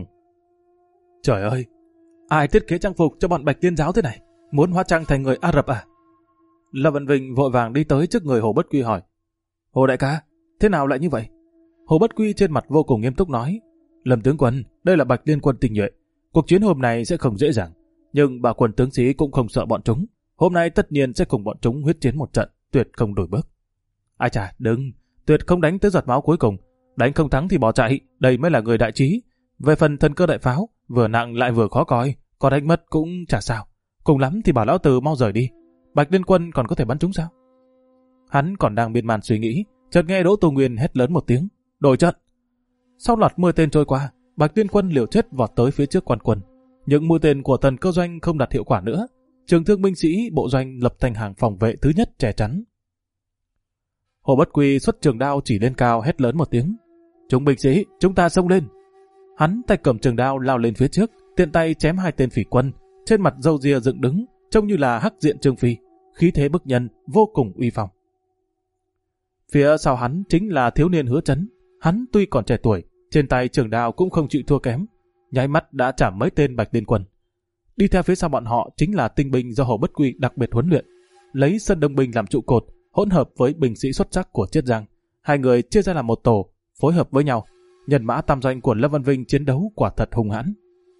Speaker 1: Trời ơi, ai thiết kế trang phục cho bọn Bạch Liên giáo thế này? Muốn hóa trang thành người Ả Rập à? Lâm Văn Vinh vội vàng đi tới trước người Hồ Bất Quy hỏi. Hồ đại ca, thế nào lại như vậy? Hồ Bất Quy trên mặt vô cùng nghiêm túc nói. Lâm tướng quân, đây là Bạch Liên Quân tinh nhuệ. Cuộc chiến hôm nay sẽ không dễ dàng, nhưng bà quân tướng sĩ cũng không sợ bọn chúng. Hôm nay tất nhiên sẽ cùng bọn chúng huyết chiến một trận, tuyệt không đổi bước. Ai chà, đừng, tuyệt không đánh tới giọt máu cuối cùng. Đánh không thắng thì bỏ chạy, đây mới là người đại trí. Về phần thần cơ đại pháo, vừa nặng lại vừa khó coi, có đánh mất cũng chả sao. Cùng lắm thì bảo lão tử mau rời đi. Bạch Liên Quân còn có thể bắn chúng sao? Hắn còn đang miên man suy nghĩ, chợt nghe Đỗ Tu Nguyên hét lớn một tiếng, đổi trận. Sau loạt mưa tên trôi qua, Bạch Liên Quân liều chết vọt tới phía trước quan quân. Những mũi tên của thần cơ doanh không đạt hiệu quả nữa. Trường thương binh sĩ bộ doanh lập thành hàng phòng vệ thứ nhất che chắn. Hồ Bất Quy xuất trường đao chỉ lên cao hét lớn một tiếng, chúng binh sĩ, chúng ta xông lên. Hắn tay cầm trường đao lao lên phía trước, tiện tay chém 2 tên phỉ quân, trên mặt râu ria dựng đứng, trông như là hắc diện Trương Phi, khí thế bức nhân, vô cùng uy phong. Phía sau hắn chính là thiếu niên Hứa Chấn. Hắn tuy còn trẻ tuổi, trên tay trường đao cũng không chịu thua kém, nháy mắt đã chạm mấy tên Bạch Liên Quân. Đi theo phía sau bọn họ chính là tinh binh do Hồ Bất Quy đặc biệt huấn luyện, lấy Sơn Đông binh làm trụ cột, hỗn hợp với binh sĩ xuất sắc của Chiết Giang. Hai người chia ra làm một tổ, phối hợp với nhau. Nhân mã tam doanh của Lâm Văn Vinh chiến đấu quả thật hung hãn.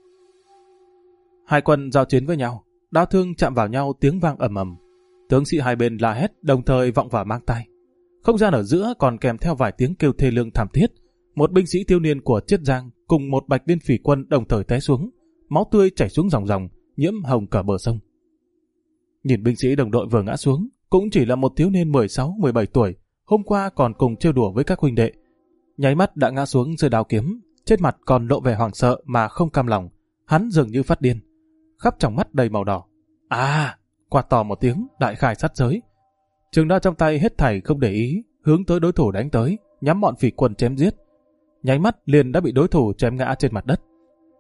Speaker 1: Hai quân giao chiến với nhau, đao thương chạm vào nhau tiếng vang ầm ầm. Tướng sĩ hai bên la hét đồng thời vọng vào mang tai. Không gian ở giữa còn kèm theo vài tiếng kêu thê lương thảm thiết. Một binh sĩ thiếu niên của Chiết Giang cùng một Bạch Liên phỉ quân đồng thời té xuống, máu tươi chảy xuống ròng ròng, nhiễm hồng cả bờ sông. Nhìn binh sĩ đồng đội vừa ngã xuống, cũng chỉ là một thiếu niên 16-17 tuổi, hôm qua còn cùng trêu đùa với các huynh đệ. Nháy mắt đã ngã xuống dưới đao kiếm, trên mặt còn lộ vẻ hoảng sợ mà không cam lòng. Hắn dường như phát điên, khắp tròng mắt đầy màu đỏ. Quát to một tiếng, đại khai sát giới. Trường đao trong tay hết thảy không để ý, hướng tới đối thủ đánh tới, nhắm bọn phỉ quân chém giết. Nháy mắt liền đã bị đối thủ chém ngã trên mặt đất.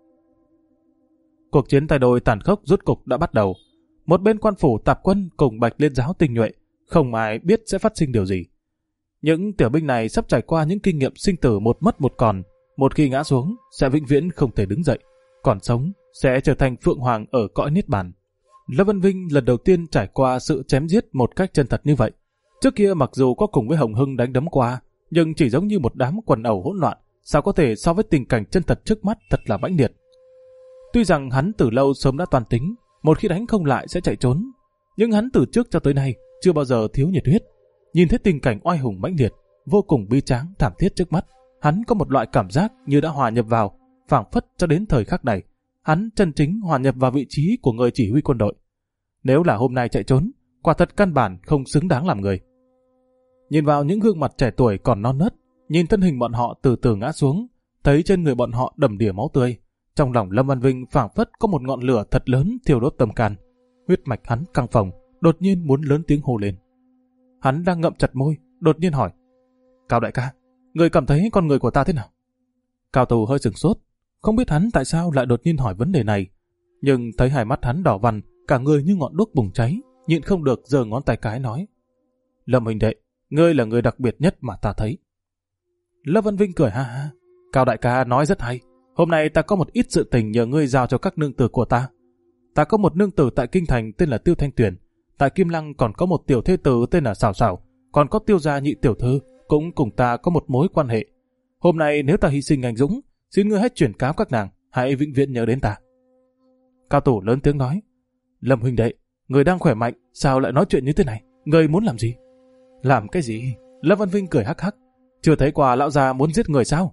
Speaker 1: Cuộc chiến tay đôi tàn khốc rốt cục đã bắt đầu. Một bên quan phủ tạp quân cùng Bạch Liên giáo tinh nhuệ, không ai biết sẽ phát sinh điều gì. Những tiểu binh này sắp trải qua những kinh nghiệm sinh tử một mất một còn, một khi ngã xuống sẽ vĩnh viễn không thể đứng dậy, còn sống sẽ trở thành phượng hoàng ở cõi niết bàn. Lâm Văn Vinh lần đầu tiên trải qua sự chém giết một cách chân thật như vậy. Trước kia mặc dù có cùng với Hồng Hưng đánh đấm qua, nhưng chỉ giống như một đám quần ẩu hỗn loạn, sao có thể so với tình cảnh chân thật trước mắt thật là mãnh liệt. Tuy rằng hắn từ lâu sớm đã toàn tính, một khi đánh không lại sẽ chạy trốn, nhưng hắn từ trước cho tới nay chưa bao giờ thiếu nhiệt huyết. Nhìn thấy tình cảnh oai hùng mãnh liệt, vô cùng bi tráng thảm thiết trước mắt, hắn có một loại cảm giác như đã hòa nhập vào, phảng phất cho đến thời khắc này, hắn chân chính hòa nhập vào vị trí của người chỉ huy quân đội. Nếu là hôm nay chạy trốn, quả thật căn bản không xứng đáng làm người. Nhìn vào những gương mặt trẻ tuổi còn non nớt, nhìn thân hình bọn họ từ từ ngã xuống, thấy trên người bọn họ đầm đìa máu tươi, trong lòng Lâm Văn Vinh phảng phất có một ngọn lửa thật lớn thiêu đốt tâm can. Huyết mạch hắn căng phồng, đột nhiên muốn lớn tiếng hô lên. Hắn đang ngậm chặt môi, đột nhiên hỏi: Cao đại ca, người cảm thấy con người của ta thế nào? Cao Tù hơi sửng sốt, không biết hắn tại sao lại đột nhiên hỏi vấn đề này, nhưng thấy hai mắt hắn đỏ vằn, cả người như ngọn đuốc bùng cháy, nhịn không được giơ ngón tay cái nói: Lâm huynh đệ, ngươi là người đặc biệt nhất mà ta thấy. Lâm Văn Vinh cười ha ha: Cao đại ca nói rất hay, hôm nay ta có một ít sự tình nhờ ngươi giao cho các nương tử của ta. Ta có một nương tử tại kinh thành tên là Tiêu Thanh Tuyền, tại Kim Lăng còn có một tiểu thê tử tên là Sảo Sảo, còn có Tiêu gia nhị tiểu thư cũng cùng ta có một mối quan hệ. Hôm nay nếu ta hy sinh anh dũng, xin ngươi hãy chuyển cáo các nàng, hãy vĩnh viễn nhớ đến ta. Cao Tù lớn tiếng nói: Lâm huynh đệ, người đang khỏe mạnh, sao lại nói chuyện như thế này? Người muốn làm gì? Làm cái gì? Lâm Văn Vinh cười hắc hắc: Chưa thấy qua lão già muốn giết người sao?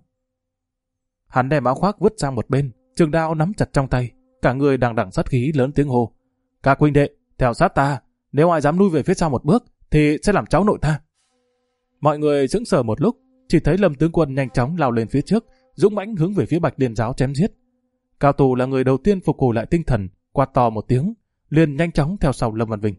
Speaker 1: Hắn đem áo khoác vứt sang một bên, trường đao nắm chặt trong tay, cả người đằng đằng sát khí lớn tiếng hô: Các huynh đệ, theo sát ta, nếu ai dám lui về phía sau một bước thì sẽ làm cháu nội ta. Mọi người sững sờ một lúc, chỉ thấy Lâm tướng quân nhanh chóng lao lên phía trước, dũng mãnh hướng về phía Bạch Liên giáo chém giết. Cao Tù là người đầu tiên phục hồi lại tinh thần, quát to một tiếng, liền nhanh chóng theo sau Lâm Văn Vinh.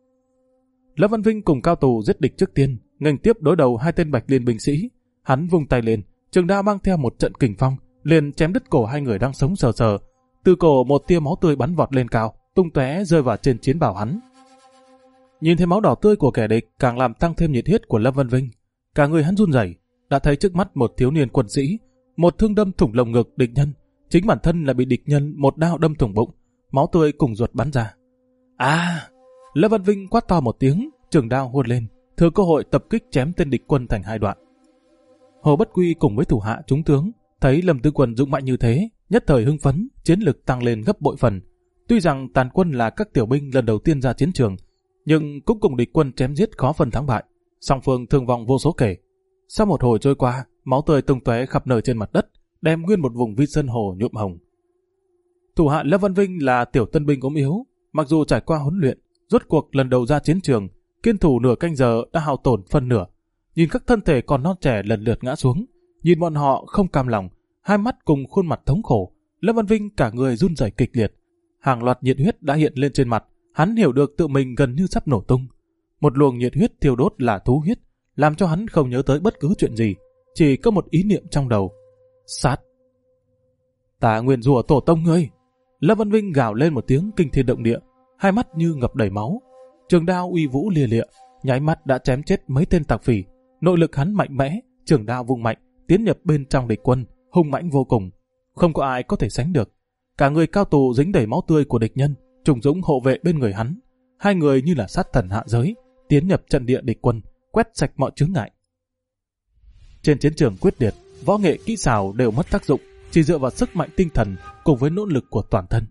Speaker 1: Lâm Văn Vinh cùng Cao Tù giết địch trước tiên, nghênh tiếp đối đầu hai tên Bạch Liên binh sĩ. Hắn vung tay lên, trường đao mang theo một trận kình phong, liền chém đứt cổ hai người đang sống sờ sờ. Từ cổ một tia máu tươi bắn vọt lên cao, tung tóe rơi vào trên chiến bào hắn. Nhìn thấy máu đỏ tươi của kẻ địch càng làm tăng thêm nhiệt huyết của Lâm Văn Vinh. Cả người hắn run rẩy, đã thấy trước mắt một thiếu niên quân sĩ, một thương đâm thủng lồng ngực địch nhân, chính bản thân là bị địch nhân một đao đâm thủng bụng, máu tươi cùng ruột bắn ra. Lâm Văn Vinh quát to một tiếng, trường đao huôn lên, thừa cơ hội tập kích chém tên địch quân thành hai đoạn. Hồ Bất Quy cùng với thủ hạ chúng tướng thấy Lâm tướng quân dũng mạnh như thế, nhất thời hưng phấn, chiến lực tăng lên gấp bội phần. Tuy rằng tàn quân là các tiểu binh lần đầu tiên ra chiến trường, nhưng cũng cùng địch quân chém giết khó phân thắng bại, song phương thương vong vô số kể. Sau một hồi trôi qua, máu tươi tung tóe khắp nơi trên mặt đất, đem nguyên một vùng vi sơn hồ nhuộm hồng. Thủ hạ Lâm Văn Vinh là tiểu tân binh ốm yếu, mặc dù trải qua huấn luyện, rốt cuộc lần đầu ra chiến trường, kiên thủ nửa canh giờ đã hao tổn phân nửa. Nhìn các thân thể còn non trẻ lần lượt ngã xuống, nhìn bọn họ không cam lòng, hai mắt cùng khuôn mặt thống khổ, Lâm Văn Vinh cả người run rẩy kịch liệt. Hàng loạt nhiệt huyết đã hiện lên trên mặt, hắn hiểu được tự mình gần như sắp nổ tung. Một luồng nhiệt huyết thiêu đốt là thú huyết, làm cho hắn không nhớ tới bất cứ chuyện gì, chỉ có một ý niệm trong đầu. Sát! Ta nguyền rủa tổ tông ngươi! Lâm Văn Vinh gào lên một tiếng kinh thiên động địa, hai mắt như ngập đầy máu. Trường đao uy vũ lia lịa, nháy mắt đã chém chết mấy tên tặc phỉ. Nội lực hắn mạnh mẽ, trường đao vung mạnh, tiến nhập bên trong địch quân, hung mãnh vô cùng. Không có ai có thể sánh được. Cả người cao tù dính đầy máu tươi của địch nhân, trùng dũng hộ vệ bên người hắn. Hai người như là sát thần hạ giới, tiến nhập trận địa địch quân, quét sạch mọi chướng ngại. Trên chiến trường quyết liệt, võ nghệ kỹ xảo đều mất tác dụng, chỉ dựa vào sức mạnh tinh thần cùng với nỗ lực của toàn thân.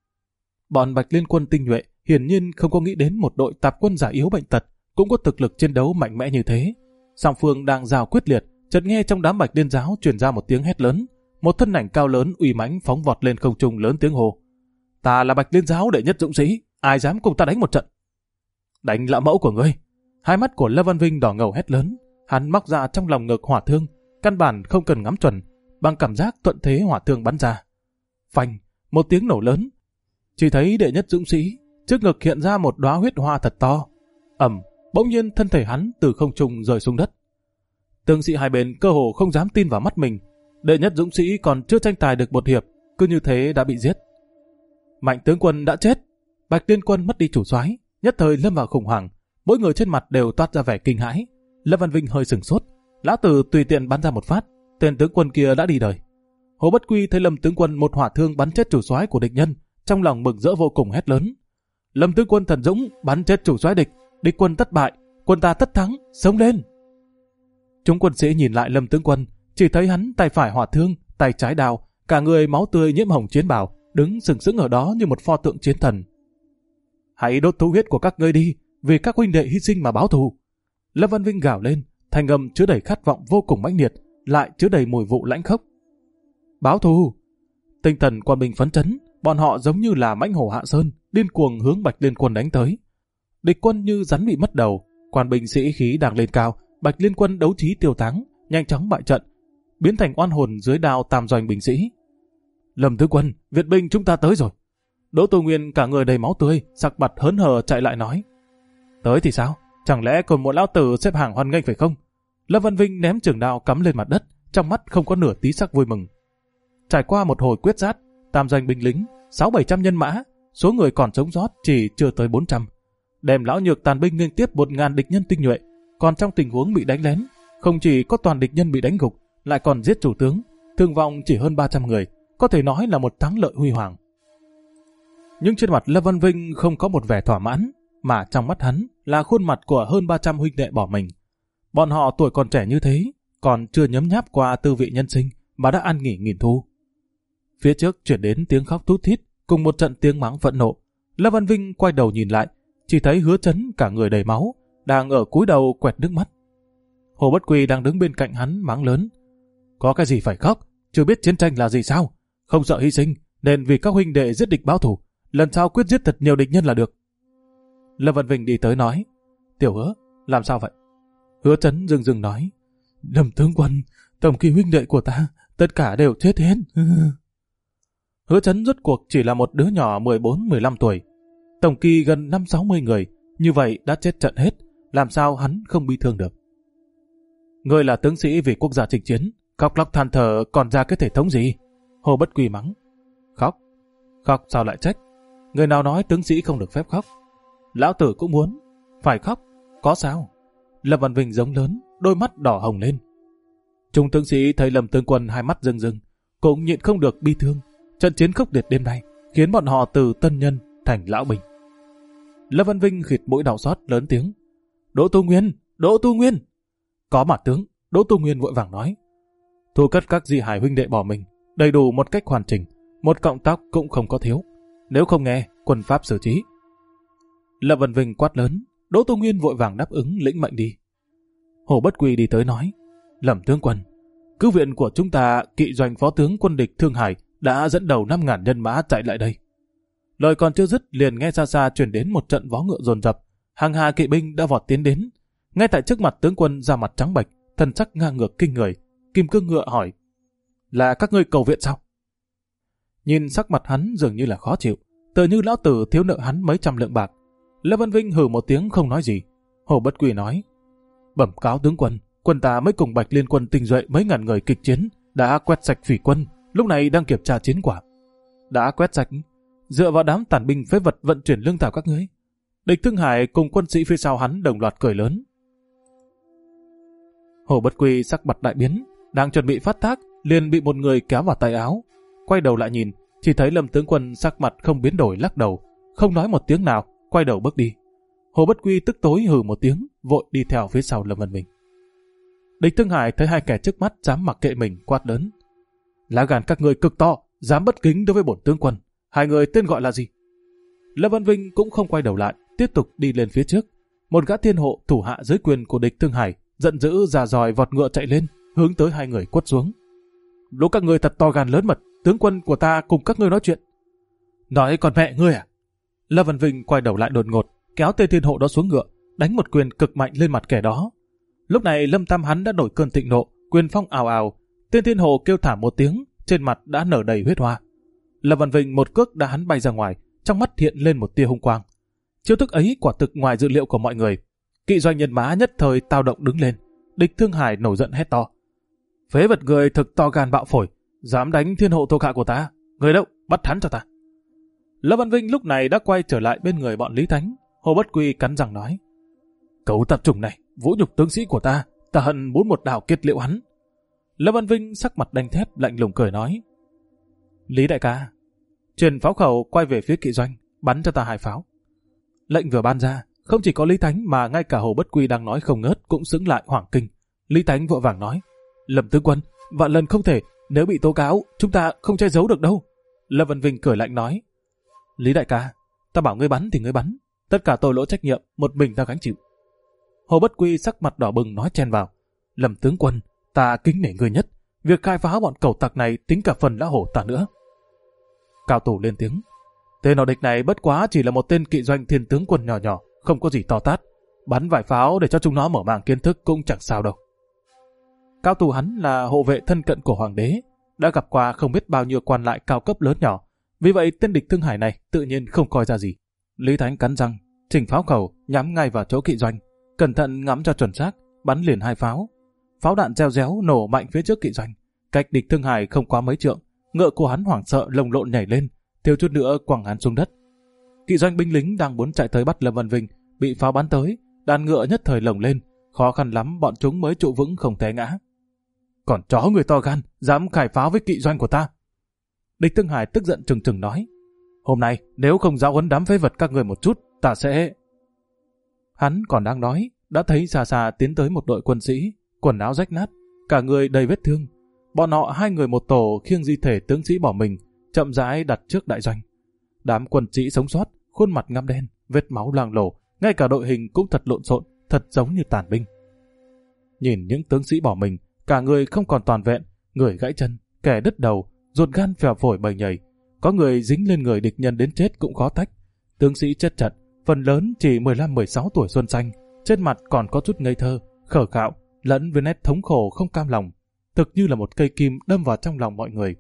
Speaker 1: Bọn Bạch Liên quân tinh nhuệ hiển nhiên không có nghĩ đến một đội tạp quân già yếu bệnh tật cũng có thực lực chiến đấu mạnh mẽ như thế. Song phương đang giao quyết liệt, chợt nghe trong đám Bạch Liên giáo truyền ra một tiếng hét lớn. Một thân ảnh cao lớn uy mãnh phóng vọt lên không trung lớn tiếng hô: "Ta là Bạch Liên giáo đệ nhất dũng sĩ, ai dám cùng ta đánh một trận?" "Đánh lão mẫu của ngươi!" Hai mắt của Lâm Văn Vinh đỏ ngầu hét lớn, hắn móc ra trong lòng ngực hỏa thương, căn bản không cần ngắm chuẩn, bằng cảm giác thuận thế hỏa thương bắn ra. Phanh, một tiếng nổ lớn, chỉ thấy đệ nhất dũng sĩ trước ngực hiện ra một đóa huyết hoa thật to. Ầm, bỗng nhiên thân thể hắn từ không trung rơi xuống đất. Tướng sĩ hai bên cơ hồ không dám tin vào mắt mình, đệ nhất dũng sĩ còn chưa tranh tài được một hiệp, cứ như thế đã bị giết. Mạnh tướng quân đã chết, Bạch Liên quân mất đi chủ soái, nhất thời lâm vào khủng hoảng, mỗi người trên mặt đều toát ra vẻ kinh hãi. Lâm Văn Vinh hơi sửng sốt, lão tử tùy tiện bắn ra một phát, tên tướng quân kia đã đi đời. Hồ Bất Quy thấy Lâm tướng quân một hỏa thương bắn chết chủ soái của địch nhân, trong lòng mừng rỡ vô cùng hét lớn: "Lâm tướng quân thần dũng, bắn chết chủ soái địch, địch quân tất bại, quân ta tất thắng, sống lên!" Chúng quân sĩ nhìn lại Lâm tướng quân, chỉ thấy hắn tay phải hỏa thương, tay trái đao, cả người máu tươi nhiễm hồng chiến bào, đứng sừng sững ở đó như một pho tượng chiến thần. "Hãy đốt thú huyết của các ngươi đi, vì các huynh đệ hy sinh mà báo thù!" Lâm Văn Vinh gào lên, thanh âm chứa đầy khát vọng vô cùng mãnh liệt, lại chứa đầy mùi vụ lãnh khốc. Báo thù! Tinh thần quân binh phấn chấn, bọn họ giống như là mãnh hổ hạ sơn, điên cuồng hướng Bạch Liên quân đánh tới. Địch quân như rắn bị mất đầu, quan binh sĩ khí đang lên cao, Bạch Liên quân đấu trí tiêu tán, nhanh chóng bại trận, biến thành oan hồn dưới đao tam doanh binh sĩ. "Lâm tướng quân, viện binh chúng ta tới rồi." Đỗ Tu Nguyên cả người đầy máu tươi, sặc mặt hớn hở chạy lại nói: "Tới thì sao? Chẳng lẽ còn một lão tử xếp hàng hoan nghênh phải không?" Lâm Văn Vinh ném trường đao cắm lên mặt đất, trong mắt không có nửa tí sắc vui mừng. Trải qua một hồi quyết giát, tam doanh binh lính 600-700 nhân mã, số người còn sống sót chỉ chưa tới 400. Đem lão nhược tàn binh nghênh tiếp 1000 địch nhân tinh nhuệ, còn trong tình huống bị đánh lén, không chỉ có toàn địch nhân bị đánh gục, lại còn giết chủ tướng, thương vong chỉ hơn 300 người, có thể nói là một thắng lợi huy hoàng. Nhưng trên mặt Lâm Văn Vinh không có một vẻ thỏa mãn, mà trong mắt hắn là khuôn mặt của hơn 300 huynh đệ bỏ mình. Bọn họ tuổi còn trẻ như thế, còn chưa nhấm nháp qua tư vị nhân sinh mà đã ăn nghỉ nghìn thu. Phía trước chuyển đến tiếng khóc thút thít cùng một trận tiếng mắng phẫn nộ. Lâm Văn Vinh quay đầu nhìn lại, chỉ thấy Hứa Chấn cả người đầy máu, đang ở cúi đầu quẹt nước mắt. Hồ Bất Quy đang đứng bên cạnh hắn mắng lớn: "Có cái gì phải khóc, chưa biết chiến tranh là gì sao? Không sợ hy sinh, nên vì các huynh đệ giết địch báo thù, lần sau quyết giết thật nhiều địch nhân là được." Lâm Văn Vinh đi tới nói: "Tiểu Hứa, làm sao vậy?" Hứa Chấn dừng dừng nói: "Lâm tướng quân, tổng kỳ huynh đệ của ta, tất cả đều chết hết." Hứa Chấn rốt cuộc chỉ là một đứa nhỏ 14-15 tuổi. Tổng kỳ gần 50-60 người, như vậy đã chết trận hết, làm sao hắn không bị thương được. "Ngươi là tướng sĩ vì quốc gia chinh chiến, khóc lóc than thở còn ra cái thể thống gì?" Hồ Bất Quy mắng. "Khóc? Khóc sao lại trách? Người nào nói tướng sĩ không được phép khóc? Lão tử cũng muốn, phải khóc, có sao?" Lâm Văn Vinh giống lớn, đôi mắt đỏ hồng lên. Trung tướng sĩ thấy Lâm tướng quân hai mắt rưng rưng, cũng nhịn không được bi thương. Trận chiến khốc liệt đêm nay khiến bọn họ từ tân nhân thành lão binh. Lâm Văn Vinh khịt mũi đau xót lớn tiếng: "Đỗ Tu Nguyên, Đỗ Tu Nguyên!" "Có mà tướng." Đỗ Tu Nguyên vội vàng nói: "Thu cất các di hài huynh đệ bỏ mình, đầy đủ một cách hoàn chỉnh, một cọng tóc cũng không có thiếu. Nếu không nghe, quân pháp xử trí." Lâm Văn Vinh quát lớn, Đỗ Tu Nguyên vội vàng đáp ứng lĩnh mệnh đi. Hồ Bất Quy đi tới nói: "Lâm tướng quân, Cứu viện của chúng ta, kỵ doanh phó tướng quân địch Thương Hải đã dẫn đầu 5.000 nhân mã chạy lại đây. Lời còn chưa dứt liền nghe xa xa truyền đến một trận vó ngựa dồn dập. Hàng hà kỵ binh đã vọt tiến đến. Ngay tại trước mặt tướng quân da mặt trắng bệch, thân sắc ngang ngược kinh người. Kim Cương Ngựa hỏi: là các ngươi cầu viện sao? Nhìn sắc mặt hắn dường như là khó chịu, tựa như lão tử thiếu nợ hắn mấy trăm lượng bạc. Lâm Văn Vinh hừ một tiếng không nói gì. Hồ Bất Quy nói: bẩm cáo tướng quân, quân ta mới cùng Bạch Liên quân tinh duệ mấy ngàn người kịch chiến, đã quét sạch phỉ quân, lúc này đang kiểm tra chiến quả. Đã quét sạch? Dựa vào đám tàn binh phế vật vận chuyển lương thảo các ngươi? Địch Thương Hải cùng quân sĩ phía sau hắn đồng loạt cười lớn. Hồ Bất Quy sắc mặt đại biến, đang chuẩn bị phát tác, liền bị một người kéo vào tay áo. Quay đầu lại nhìn, chỉ thấy Lâm tướng quân sắc mặt không biến đổi lắc đầu, không nói một tiếng nào, quay đầu bước đi. Hồ Bất Quy tức tối hừ một tiếng, vội đi theo phía sau Lâm Văn Minh. Địch Thương Hải thấy hai kẻ trước mắt dám mặc kệ mình, quát lớn: lá gan các người cực to, dám bất kính đối với bổn tướng quân. Hai người tên gọi là gì? Lâm Văn Vinh cũng không quay đầu lại, tiếp tục đi lên phía trước. Một gã thiên hộ thủ hạ dưới quyền của địch Thương Hải giận dữ già dòi vọt ngựa chạy lên, hướng tới hai người quất xuống. Lũ các ngươi thật to gan lớn mật, tướng quân của ta cùng các ngươi nói chuyện. Nói còn mẹ ngươi à? Lâm Văn Vinh quay đầu lại đột ngột, kéo tên thiên hộ đó xuống ngựa, đánh một quyền cực mạnh lên mặt kẻ đó. Lúc này Lâm Tam hắn đã nổi cơn thịnh nộ, quyền phong ào ào, tên thiên hộ kêu thảm một tiếng, trên mặt đã nở đầy huyết hoa. Lâm Văn Vinh một cước đã hắn bay ra ngoài, trong mắt hiện lên một tia hung quang. Chiêu thức ấy quả thực ngoài dự liệu của mọi người. Kỵ doanh nhân mã nhất thời tao động đứng lên. Địch Thương Hải nổi giận hét to: phế vật người thực to gan bạo phổi, dám đánh thiên hộ thuộc hạ của ta, người đâu, bắt hắn cho ta. Lâm Văn Vinh lúc này đã quay trở lại bên người bọn Lý Thánh. Hồ Bất Quy cắn răng nói: cấu tập trùng này vũ nhục tướng sĩ của ta, ta hận muốn một đào kết liễu hắn. Lâm Văn Vinh sắc mặt đanh thép lạnh lùng cười nói: Lý đại ca, truyền pháo khẩu quay về phía kỵ doanh, bắn cho ta 2 pháo. Lệnh vừa ban ra, không chỉ có Lý Thánh mà ngay cả Hồ Bất Quy đang nói không ngớt cũng sững lại hoảng kinh. Lý Thánh vội vàng nói: Lâm tướng quân, vạn lần không thể, nếu bị tố cáo, chúng ta không che giấu được đâu. Lâm Văn Vinh cười lạnh nói: Lý đại ca, ta bảo ngươi bắn thì ngươi bắn, tất cả tội lỗi trách nhiệm một mình ta gánh chịu. Hồ Bất Quy sắc mặt đỏ bừng nói chen vào: Lâm tướng quân, ta kính nể ngươi nhất, việc khai phá bọn cẩu tặc này tính cả phần lão hổ ta nữa. Cao thủ lên tiếng: tên họ địch này bất quá chỉ là một tên kỵ doanh thiên tướng quân nhỏ nhỏ, không có gì to tát, bắn vài pháo để cho chúng nó mở màng kiến thức cũng chẳng sao đâu. Cao thủ hắn là hộ vệ thân cận của hoàng đế, đã gặp qua không biết bao nhiêu quan lại cao cấp lớn nhỏ, vì vậy tên địch Thương Hải này tự nhiên không coi ra gì. Lý Thánh cắn răng, chỉnh pháo khẩu nhắm ngay vào chỗ kỵ doanh, cẩn thận ngắm cho chuẩn xác, bắn liền 2 pháo. Pháo đạn reo réo nổ mạnh phía trước kỵ doanh, cách địch Thương Hải không quá mấy trượng. Ngựa của hắn hoảng sợ lồng lộn nhảy lên, thiếu chút nữa quẳng hắn xuống đất. Kỵ doanh binh lính đang muốn chạy tới bắt Lâm Văn Vinh, bị pháo bắn tới, đàn ngựa nhất thời lồng lên, khó khăn lắm bọn chúng mới trụ vững không té ngã. Còn chó người to gan, dám khai pháo với kỵ doanh của ta. Địch Thương Hải tức giận trừng trừng nói: hôm nay nếu không giáo huấn đám phế vật các người một chút, ta sẽ... Hắn còn đang nói, đã thấy xa xa tiến tới một đội quân sĩ, quần áo rách nát, cả người đầy vết thương. Bọn họ 2 người một tổ khiêng di thể tướng sĩ bỏ mình, chậm rãi đặt trước đại doanh. Đám quân sĩ sống sót, khuôn mặt ngăm đen, vết máu loang lổ, ngay cả đội hình cũng thật lộn xộn, thật giống như tàn binh. Nhìn những tướng sĩ bỏ mình, cả người không còn toàn vẹn, người gãy chân, kẻ đứt đầu, ruột gan phèo phổi bầy nhầy, có người dính lên người địch nhân đến chết cũng khó tách. Tướng sĩ chết trận, phần lớn chỉ 15-16 tuổi xuân xanh, trên mặt còn có chút ngây thơ, khờ khạo, lẫn với nét thống khổ không cam lòng, thực như là một cây kim đâm vào trong lòng mọi người.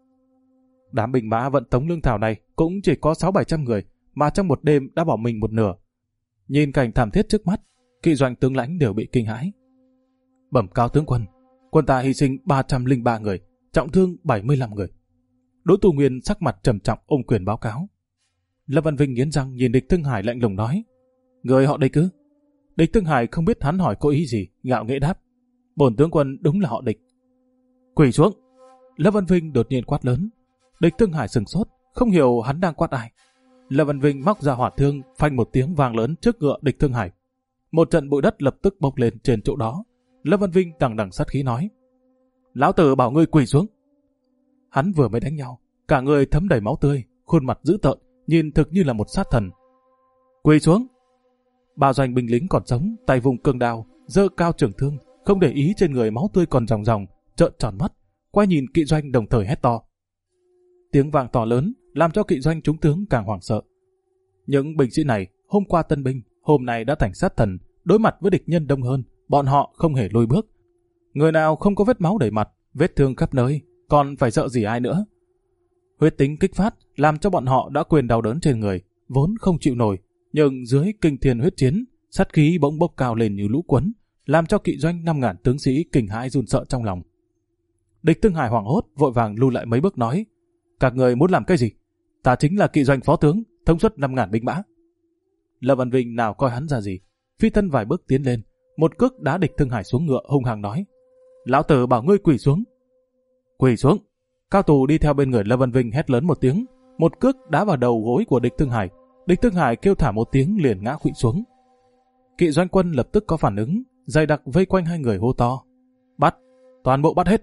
Speaker 1: Đám binh mã vận tống lương thảo này cũng chỉ có 600-700 người, mà trong một đêm đã bỏ mình một nửa. Nhìn cảnh thảm thiết trước mắt, kỵ doanh tướng lãnh đều bị kinh hãi. Bẩm cáo tướng quân, quân ta hy sinh 303 người, trọng thương 75 người. Đỗ Tu Nguyên sắc mặt trầm trọng ôm quyền báo cáo. Lâm Văn Vinh nghiến răng nhìn địch Thương Hải lạnh lùng nói: người họ địch ư? Địch Thương Hải không biết hắn hỏi có ý gì, ngạo nghễ đáp: bổn tướng quân đúng là họ địch. Quỳ xuống! Lâm Văn Vinh đột nhiên quát lớn. Địch Thương Hải sừng sốt, không hiểu hắn đang quát ai. Lâm Văn Vinh móc ra hỏa thương, phanh một tiếng vang lớn trước ngựa địch Thương Hải. Một trận bụi đất lập tức bốc lên trên chỗ đó. Lâm Văn Vinh đằng đằng sát khí nói: lão tử bảo ngươi quỳ xuống. Hắn vừa mới đánh nhau, cả người thấm đầy máu tươi, khuôn mặt dữ tợn, nhìn thực như là một sát thần. Quỳ xuống! Ba doanh binh lính còn sống, tay vùng cương đao, giơ cao trường thương, không để ý trên người máu tươi còn ròng ròng, trợn tròn mắt, quay nhìn Kỵ Doanh đồng thời hét to. Tiếng vang to lớn làm cho Kỵ Doanh chúng tướng càng hoảng sợ. Những binh sĩ này hôm qua tân binh, hôm nay đã thành sát thần, đối mặt với địch nhân đông hơn, bọn họ không hề lùi bước. Người nào không có vết máu đầy mặt, vết thương khắp nơi, còn phải sợ gì ai nữa. Huyết tính kích phát làm cho bọn họ đã quên đau đớn trên người, vốn không chịu nổi, nhưng dưới kinh thiên huyết chiến, sát khí bỗng bốc cao lên như lũ cuốn, làm cho Kỵ Doanh 5.000 tướng sĩ kinh hãi run sợ trong lòng. Địch Tương Hải hoảng hốt, vội vàng lùi lại mấy bước nói: các người muốn làm cái gì? Ta chính là Kỵ Doanh phó tướng, thống suất 5.000 binh mã. Lâm Văn Vinh nào coi hắn ra gì, phi thân vài bước tiến lên, một cước đá Địch Tương Hải xuống ngựa, hung hăng nói: lão tử bảo ngươi quỳ xuống. Quỳ xuống. Cao tù đi theo bên người Lâm Văn Vinh hét lớn một tiếng, một cước đá vào đầu gối của Địch Tương Hải. Địch Tương Hải kêu thả một tiếng liền ngã khuỵu xuống. Kỵ Doanh quân lập tức có phản ứng, dày đặc vây quanh hai người hô to: bắt, toàn bộ bắt hết.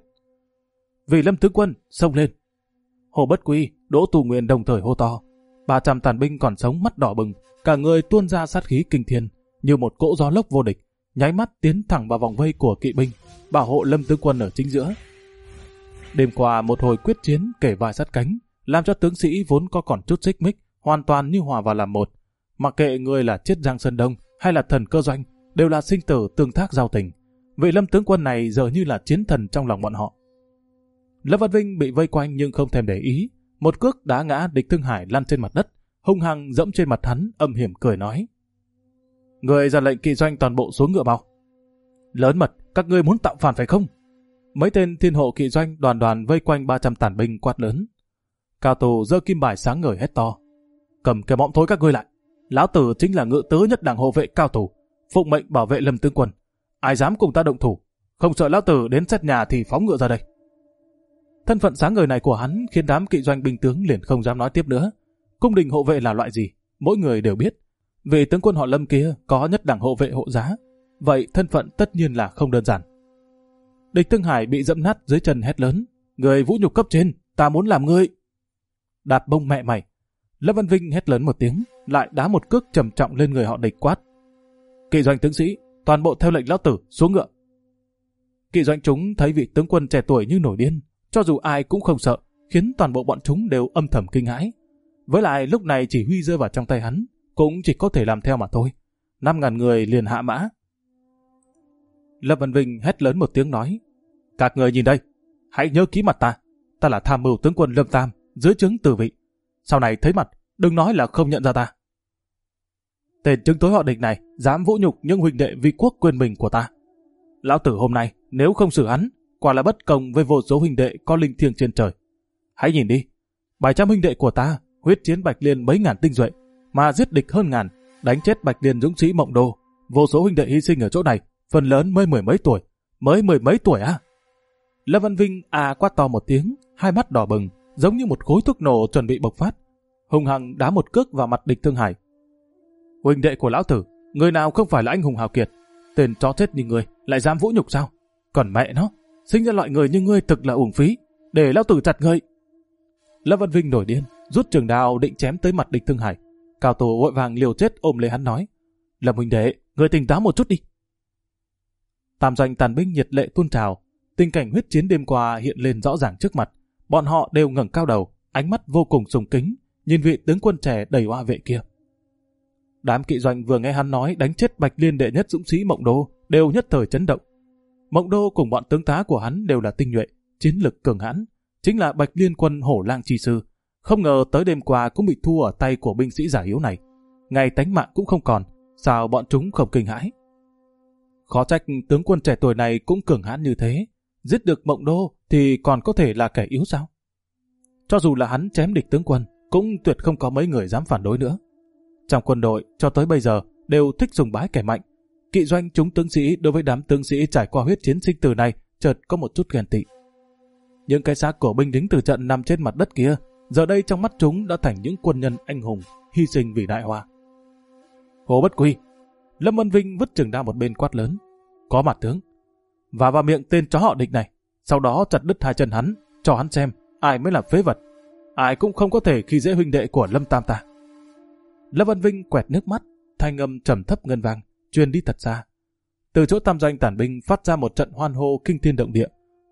Speaker 1: Vì Lâm tướng quân, xông lên. Hồ Bất Quy, Đỗ Tù Nguyên đồng thời hô to. 300 tàn binh còn sống mắt đỏ bừng, cả người tuôn ra sát khí kinh thiên, như một cỗ gió lốc vô địch, nháy mắt tiến thẳng vào vòng vây của kỵ binh, bảo hộ Lâm tướng quân ở chính giữa. Đêm qua một hồi quyết chiến kể vai sát cánh, làm cho tướng sĩ vốn có còn chút xích mích, hoàn toàn như hòa vào làm một. Mặc kệ người là Chiết Giang Sơn Đông hay là Thần Cơ Doanh, đều là sinh tử tương thác giao tình. Vị Lâm tướng quân này giờ như là chiến thần trong lòng bọn họ. Lâm Văn Vinh bị vây quanh nhưng không thèm để ý, một cước đá ngã Địch Tương Hải lăn trên mặt đất, hung hăng dẫm trên mặt hắn, âm hiểm cười nói: người ra lệnh Kỵ Doanh toàn bộ xuống ngựa mau. Lớn mật, các ngươi muốn tạo phản phải không? Mấy tên thiên hộ Kỵ Doanh đoàn đoàn vây quanh 300 tàn binh quát lớn. Cao tù giơ kim bài sáng ngời hét to: cầm cái mõm thối các ngươi lại, lão tử chính là ngự tứ nhất đảng hộ vệ Cao tù, phụng mệnh bảo vệ Lâm tướng quân, ai dám cùng ta động thủ, không sợ lão tử đến xét nhà thì phóng ngựa ra đây. Thân phận sáng ngời này của hắn khiến đám Kỵ Doanh binh tướng liền không dám nói tiếp nữa. Cung đình hộ vệ là loại gì, mỗi người đều biết. Vì tướng quân họ Lâm kia có nhất đảng hộ vệ hộ giá, vậy thân phận tất nhiên là không đơn giản. Địch Tương Hải bị dẫm nát dưới chân hét lớn: người vũ nhục cấp trên, ta muốn làm ngươi. Đạp bông mẹ mày. Lâm Văn Vinh hét lớn một tiếng, lại đá một cước trầm trọng lên người họ Địch, quát: Kỵ Doanh tướng sĩ, toàn bộ theo lệnh lão tử xuống ngựa. Kỵ Doanh chúng thấy vị tướng quân trẻ tuổi như nổi điên, cho dù ai cũng không sợ, khiến toàn bộ bọn chúng đều âm thầm kinh hãi. Với lại lúc này chỉ huy rơi vào trong tay hắn, cũng chỉ có thể làm theo mà thôi. 5.000 người liền hạ mã. Lâm Văn Vinh hét lớn một tiếng nói: các người nhìn đây, hãy nhớ kỹ mặt ta. Ta là tham mưu tướng quân Lâm Tam, dưới trướng Từ Vị. Sau này thấy mặt, đừng nói là không nhận ra ta. Tên chứng tối họ Địch này dám vũ nhục những huynh đệ vì quốc quên mình của ta. Lão tử hôm nay nếu không xử hắn, quả là bất công với vô số huynh đệ có linh thiêng trên trời. Hãy nhìn đi, 700 huynh đệ của ta huyết chiến Bạch Liên mấy ngàn tinh duệ, mà giết địch hơn ngàn, đánh chết Bạch Liên dũng sĩ Mộng Đô. Vô số huynh đệ hy sinh ở chỗ này, phần lớn mới mười mấy tuổi à? Lâm Văn Vinh quát to một tiếng, hai mắt đỏ bừng, giống như một khối thuốc nổ chuẩn bị bộc phát, hung hăng đá một cước vào mặt Địch Tương Hải. Huynh đệ của lão tử, người nào không phải là anh hùng hào kiệt? Tên chó chết như ngươi lại dám vũ nhục sao? Còn mẹ nó, sinh ra loại người như ngươi thực là uổng phí, để lão tử chặt ngươi. Lâm Văn Vinh nổi điên, rút trường đao định chém tới mặt Địch Tương Hải. Cao tổ vội vàng liều chết ôm lấy hắn nói: Lâm huynh đệ, ngươi tỉnh táo một chút đi. Tam doanh tàn binh nhiệt lệ tuôn trào, tình cảnh huyết chiến đêm qua hiện lên rõ ràng trước mặt. Bọn họ đều ngẩng cao đầu, ánh mắt vô cùng sùng kính, nhìn vị tướng quân trẻ đầy oa vệ kia. Đám Kỵ Doanh vừa nghe hắn nói đánh chết Bạch Liên đệ nhất dũng sĩ Mộng Đô, đều nhất thời chấn động. Mộng Đô cùng bọn tướng tá của hắn đều là tinh nhuệ, chiến lực cường hãn, chính là Bạch Liên quân Hổ Lang chi sư. Không ngờ tới đêm qua cũng bị thua ở tay của binh sĩ giả yếu này, ngay tánh mạng cũng không còn, sao bọn chúng không kinh hãi? Khó trách tướng quân trẻ tuổi này cũng cường hãn như thế, giết được Mộng Đô thì còn có thể là kẻ yếu sao? Cho dù là hắn chém địch tướng quân, cũng tuyệt không có mấy người dám phản đối nữa. Trong quân đội cho tới bây giờ đều thích sùng bái kẻ mạnh. Kỵ Doanh chúng tướng sĩ đối với đám tướng sĩ trải qua huyết chiến sinh tử này chợt có một chút ghen tị. Những cái xác của binh lính từ trận nằm trên mặt đất kia, giờ đây trong mắt chúng đã thành những quân nhân anh hùng hy sinh vì đại hoa. Hồ Bất Quy, Lâm Văn Vinh vứt trường đao một bên quát lớn: Có mặt tướng, và vào miệng tên chó họ Địch này, sau đó chặt đứt hai chân hắn, cho hắn xem ai mới là phế vật, ai cũng không có thể khi dễ huynh đệ của Lâm Tam ta. Lâm Văn Vinh quẹt nước mắt, thanh âm trầm thấp ngân vang truyền đi thật xa. Từ chỗ tam doanh tản binh phát ra một trận hoan hô kinh thiên động địa,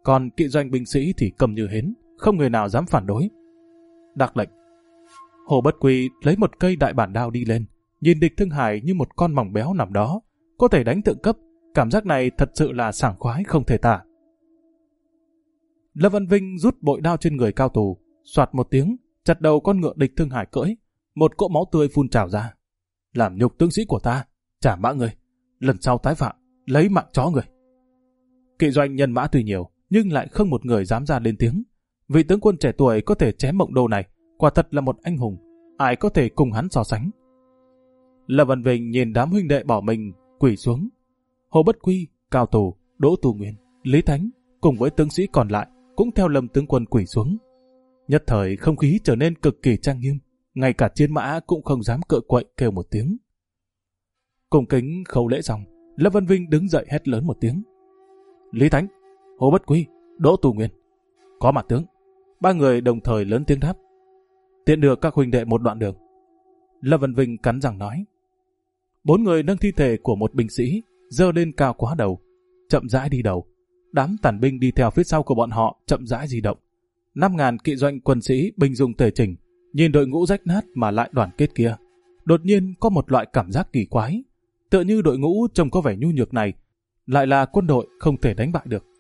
Speaker 1: còn kỵ doanh binh sĩ thì câm như hến, không người nào dám phản đối. Đắc lệnh. Hồ Bất Quy lấy một cây đại bản đao đi lên, nhìn địch Thương Hải như một con mòng béo nằm đó, có thể đánh thượng cấp, cảm giác này thật sự là sảng khoái không thể tả. Lâm Văn Vinh rút bội đao trên người cao tù, soạt một tiếng, chặt đầu con ngựa địch Thương Hải cưỡi, một cỗ máu tươi phun trào ra. Làm nhục tướng sĩ của ta, trả mã người, lần sau tái phạm, lấy mạng chó người. Kỵ doanh nhân mã tuy nhiều, nhưng lại không một người dám ra lên tiếng. Vị tướng quân trẻ tuổi có thể chém Mộng Đô này, quả thật là một anh hùng, ai có thể cùng hắn so sánh. Lâm Văn Vinh nhìn đám huynh đệ bỏ mình, quỳ xuống. Hồ Bất Quy, Cao Tù, Đỗ Tu Nguyên, Lý Thánh cùng với tướng sĩ còn lại cũng theo Lâm tướng quân quỳ xuống. Nhất thời không khí trở nên cực kỳ trang nghiêm, ngay cả chiến mã cũng không dám cựa quậy kêu một tiếng. Cùng kính khấu lễ xong, Lâm Văn Vinh đứng dậy hét lớn một tiếng. Lý Thánh, Hồ Bất Quy, Đỗ Tu Nguyên, có mặt tướng. Ba người đồng thời lớn tiếng đáp. Tiện đưa các huynh đệ một đoạn đường. Lâm Văn Vinh cắn răng nói. Bốn người nâng thi thể của một binh sĩ, giơ lên cao quá đầu, chậm rãi đi đầu. Đám tàn binh đi theo phía sau của bọn họ chậm rãi di động. 5.000 kỵ doanh quân sĩ binh dùng tề chỉnh, nhìn đội ngũ rách nát mà lại đoàn kết kia, đột nhiên có một loại cảm giác kỳ quái, tựa như đội ngũ trông có vẻ nhu nhược này lại là quân đội không thể đánh bại được.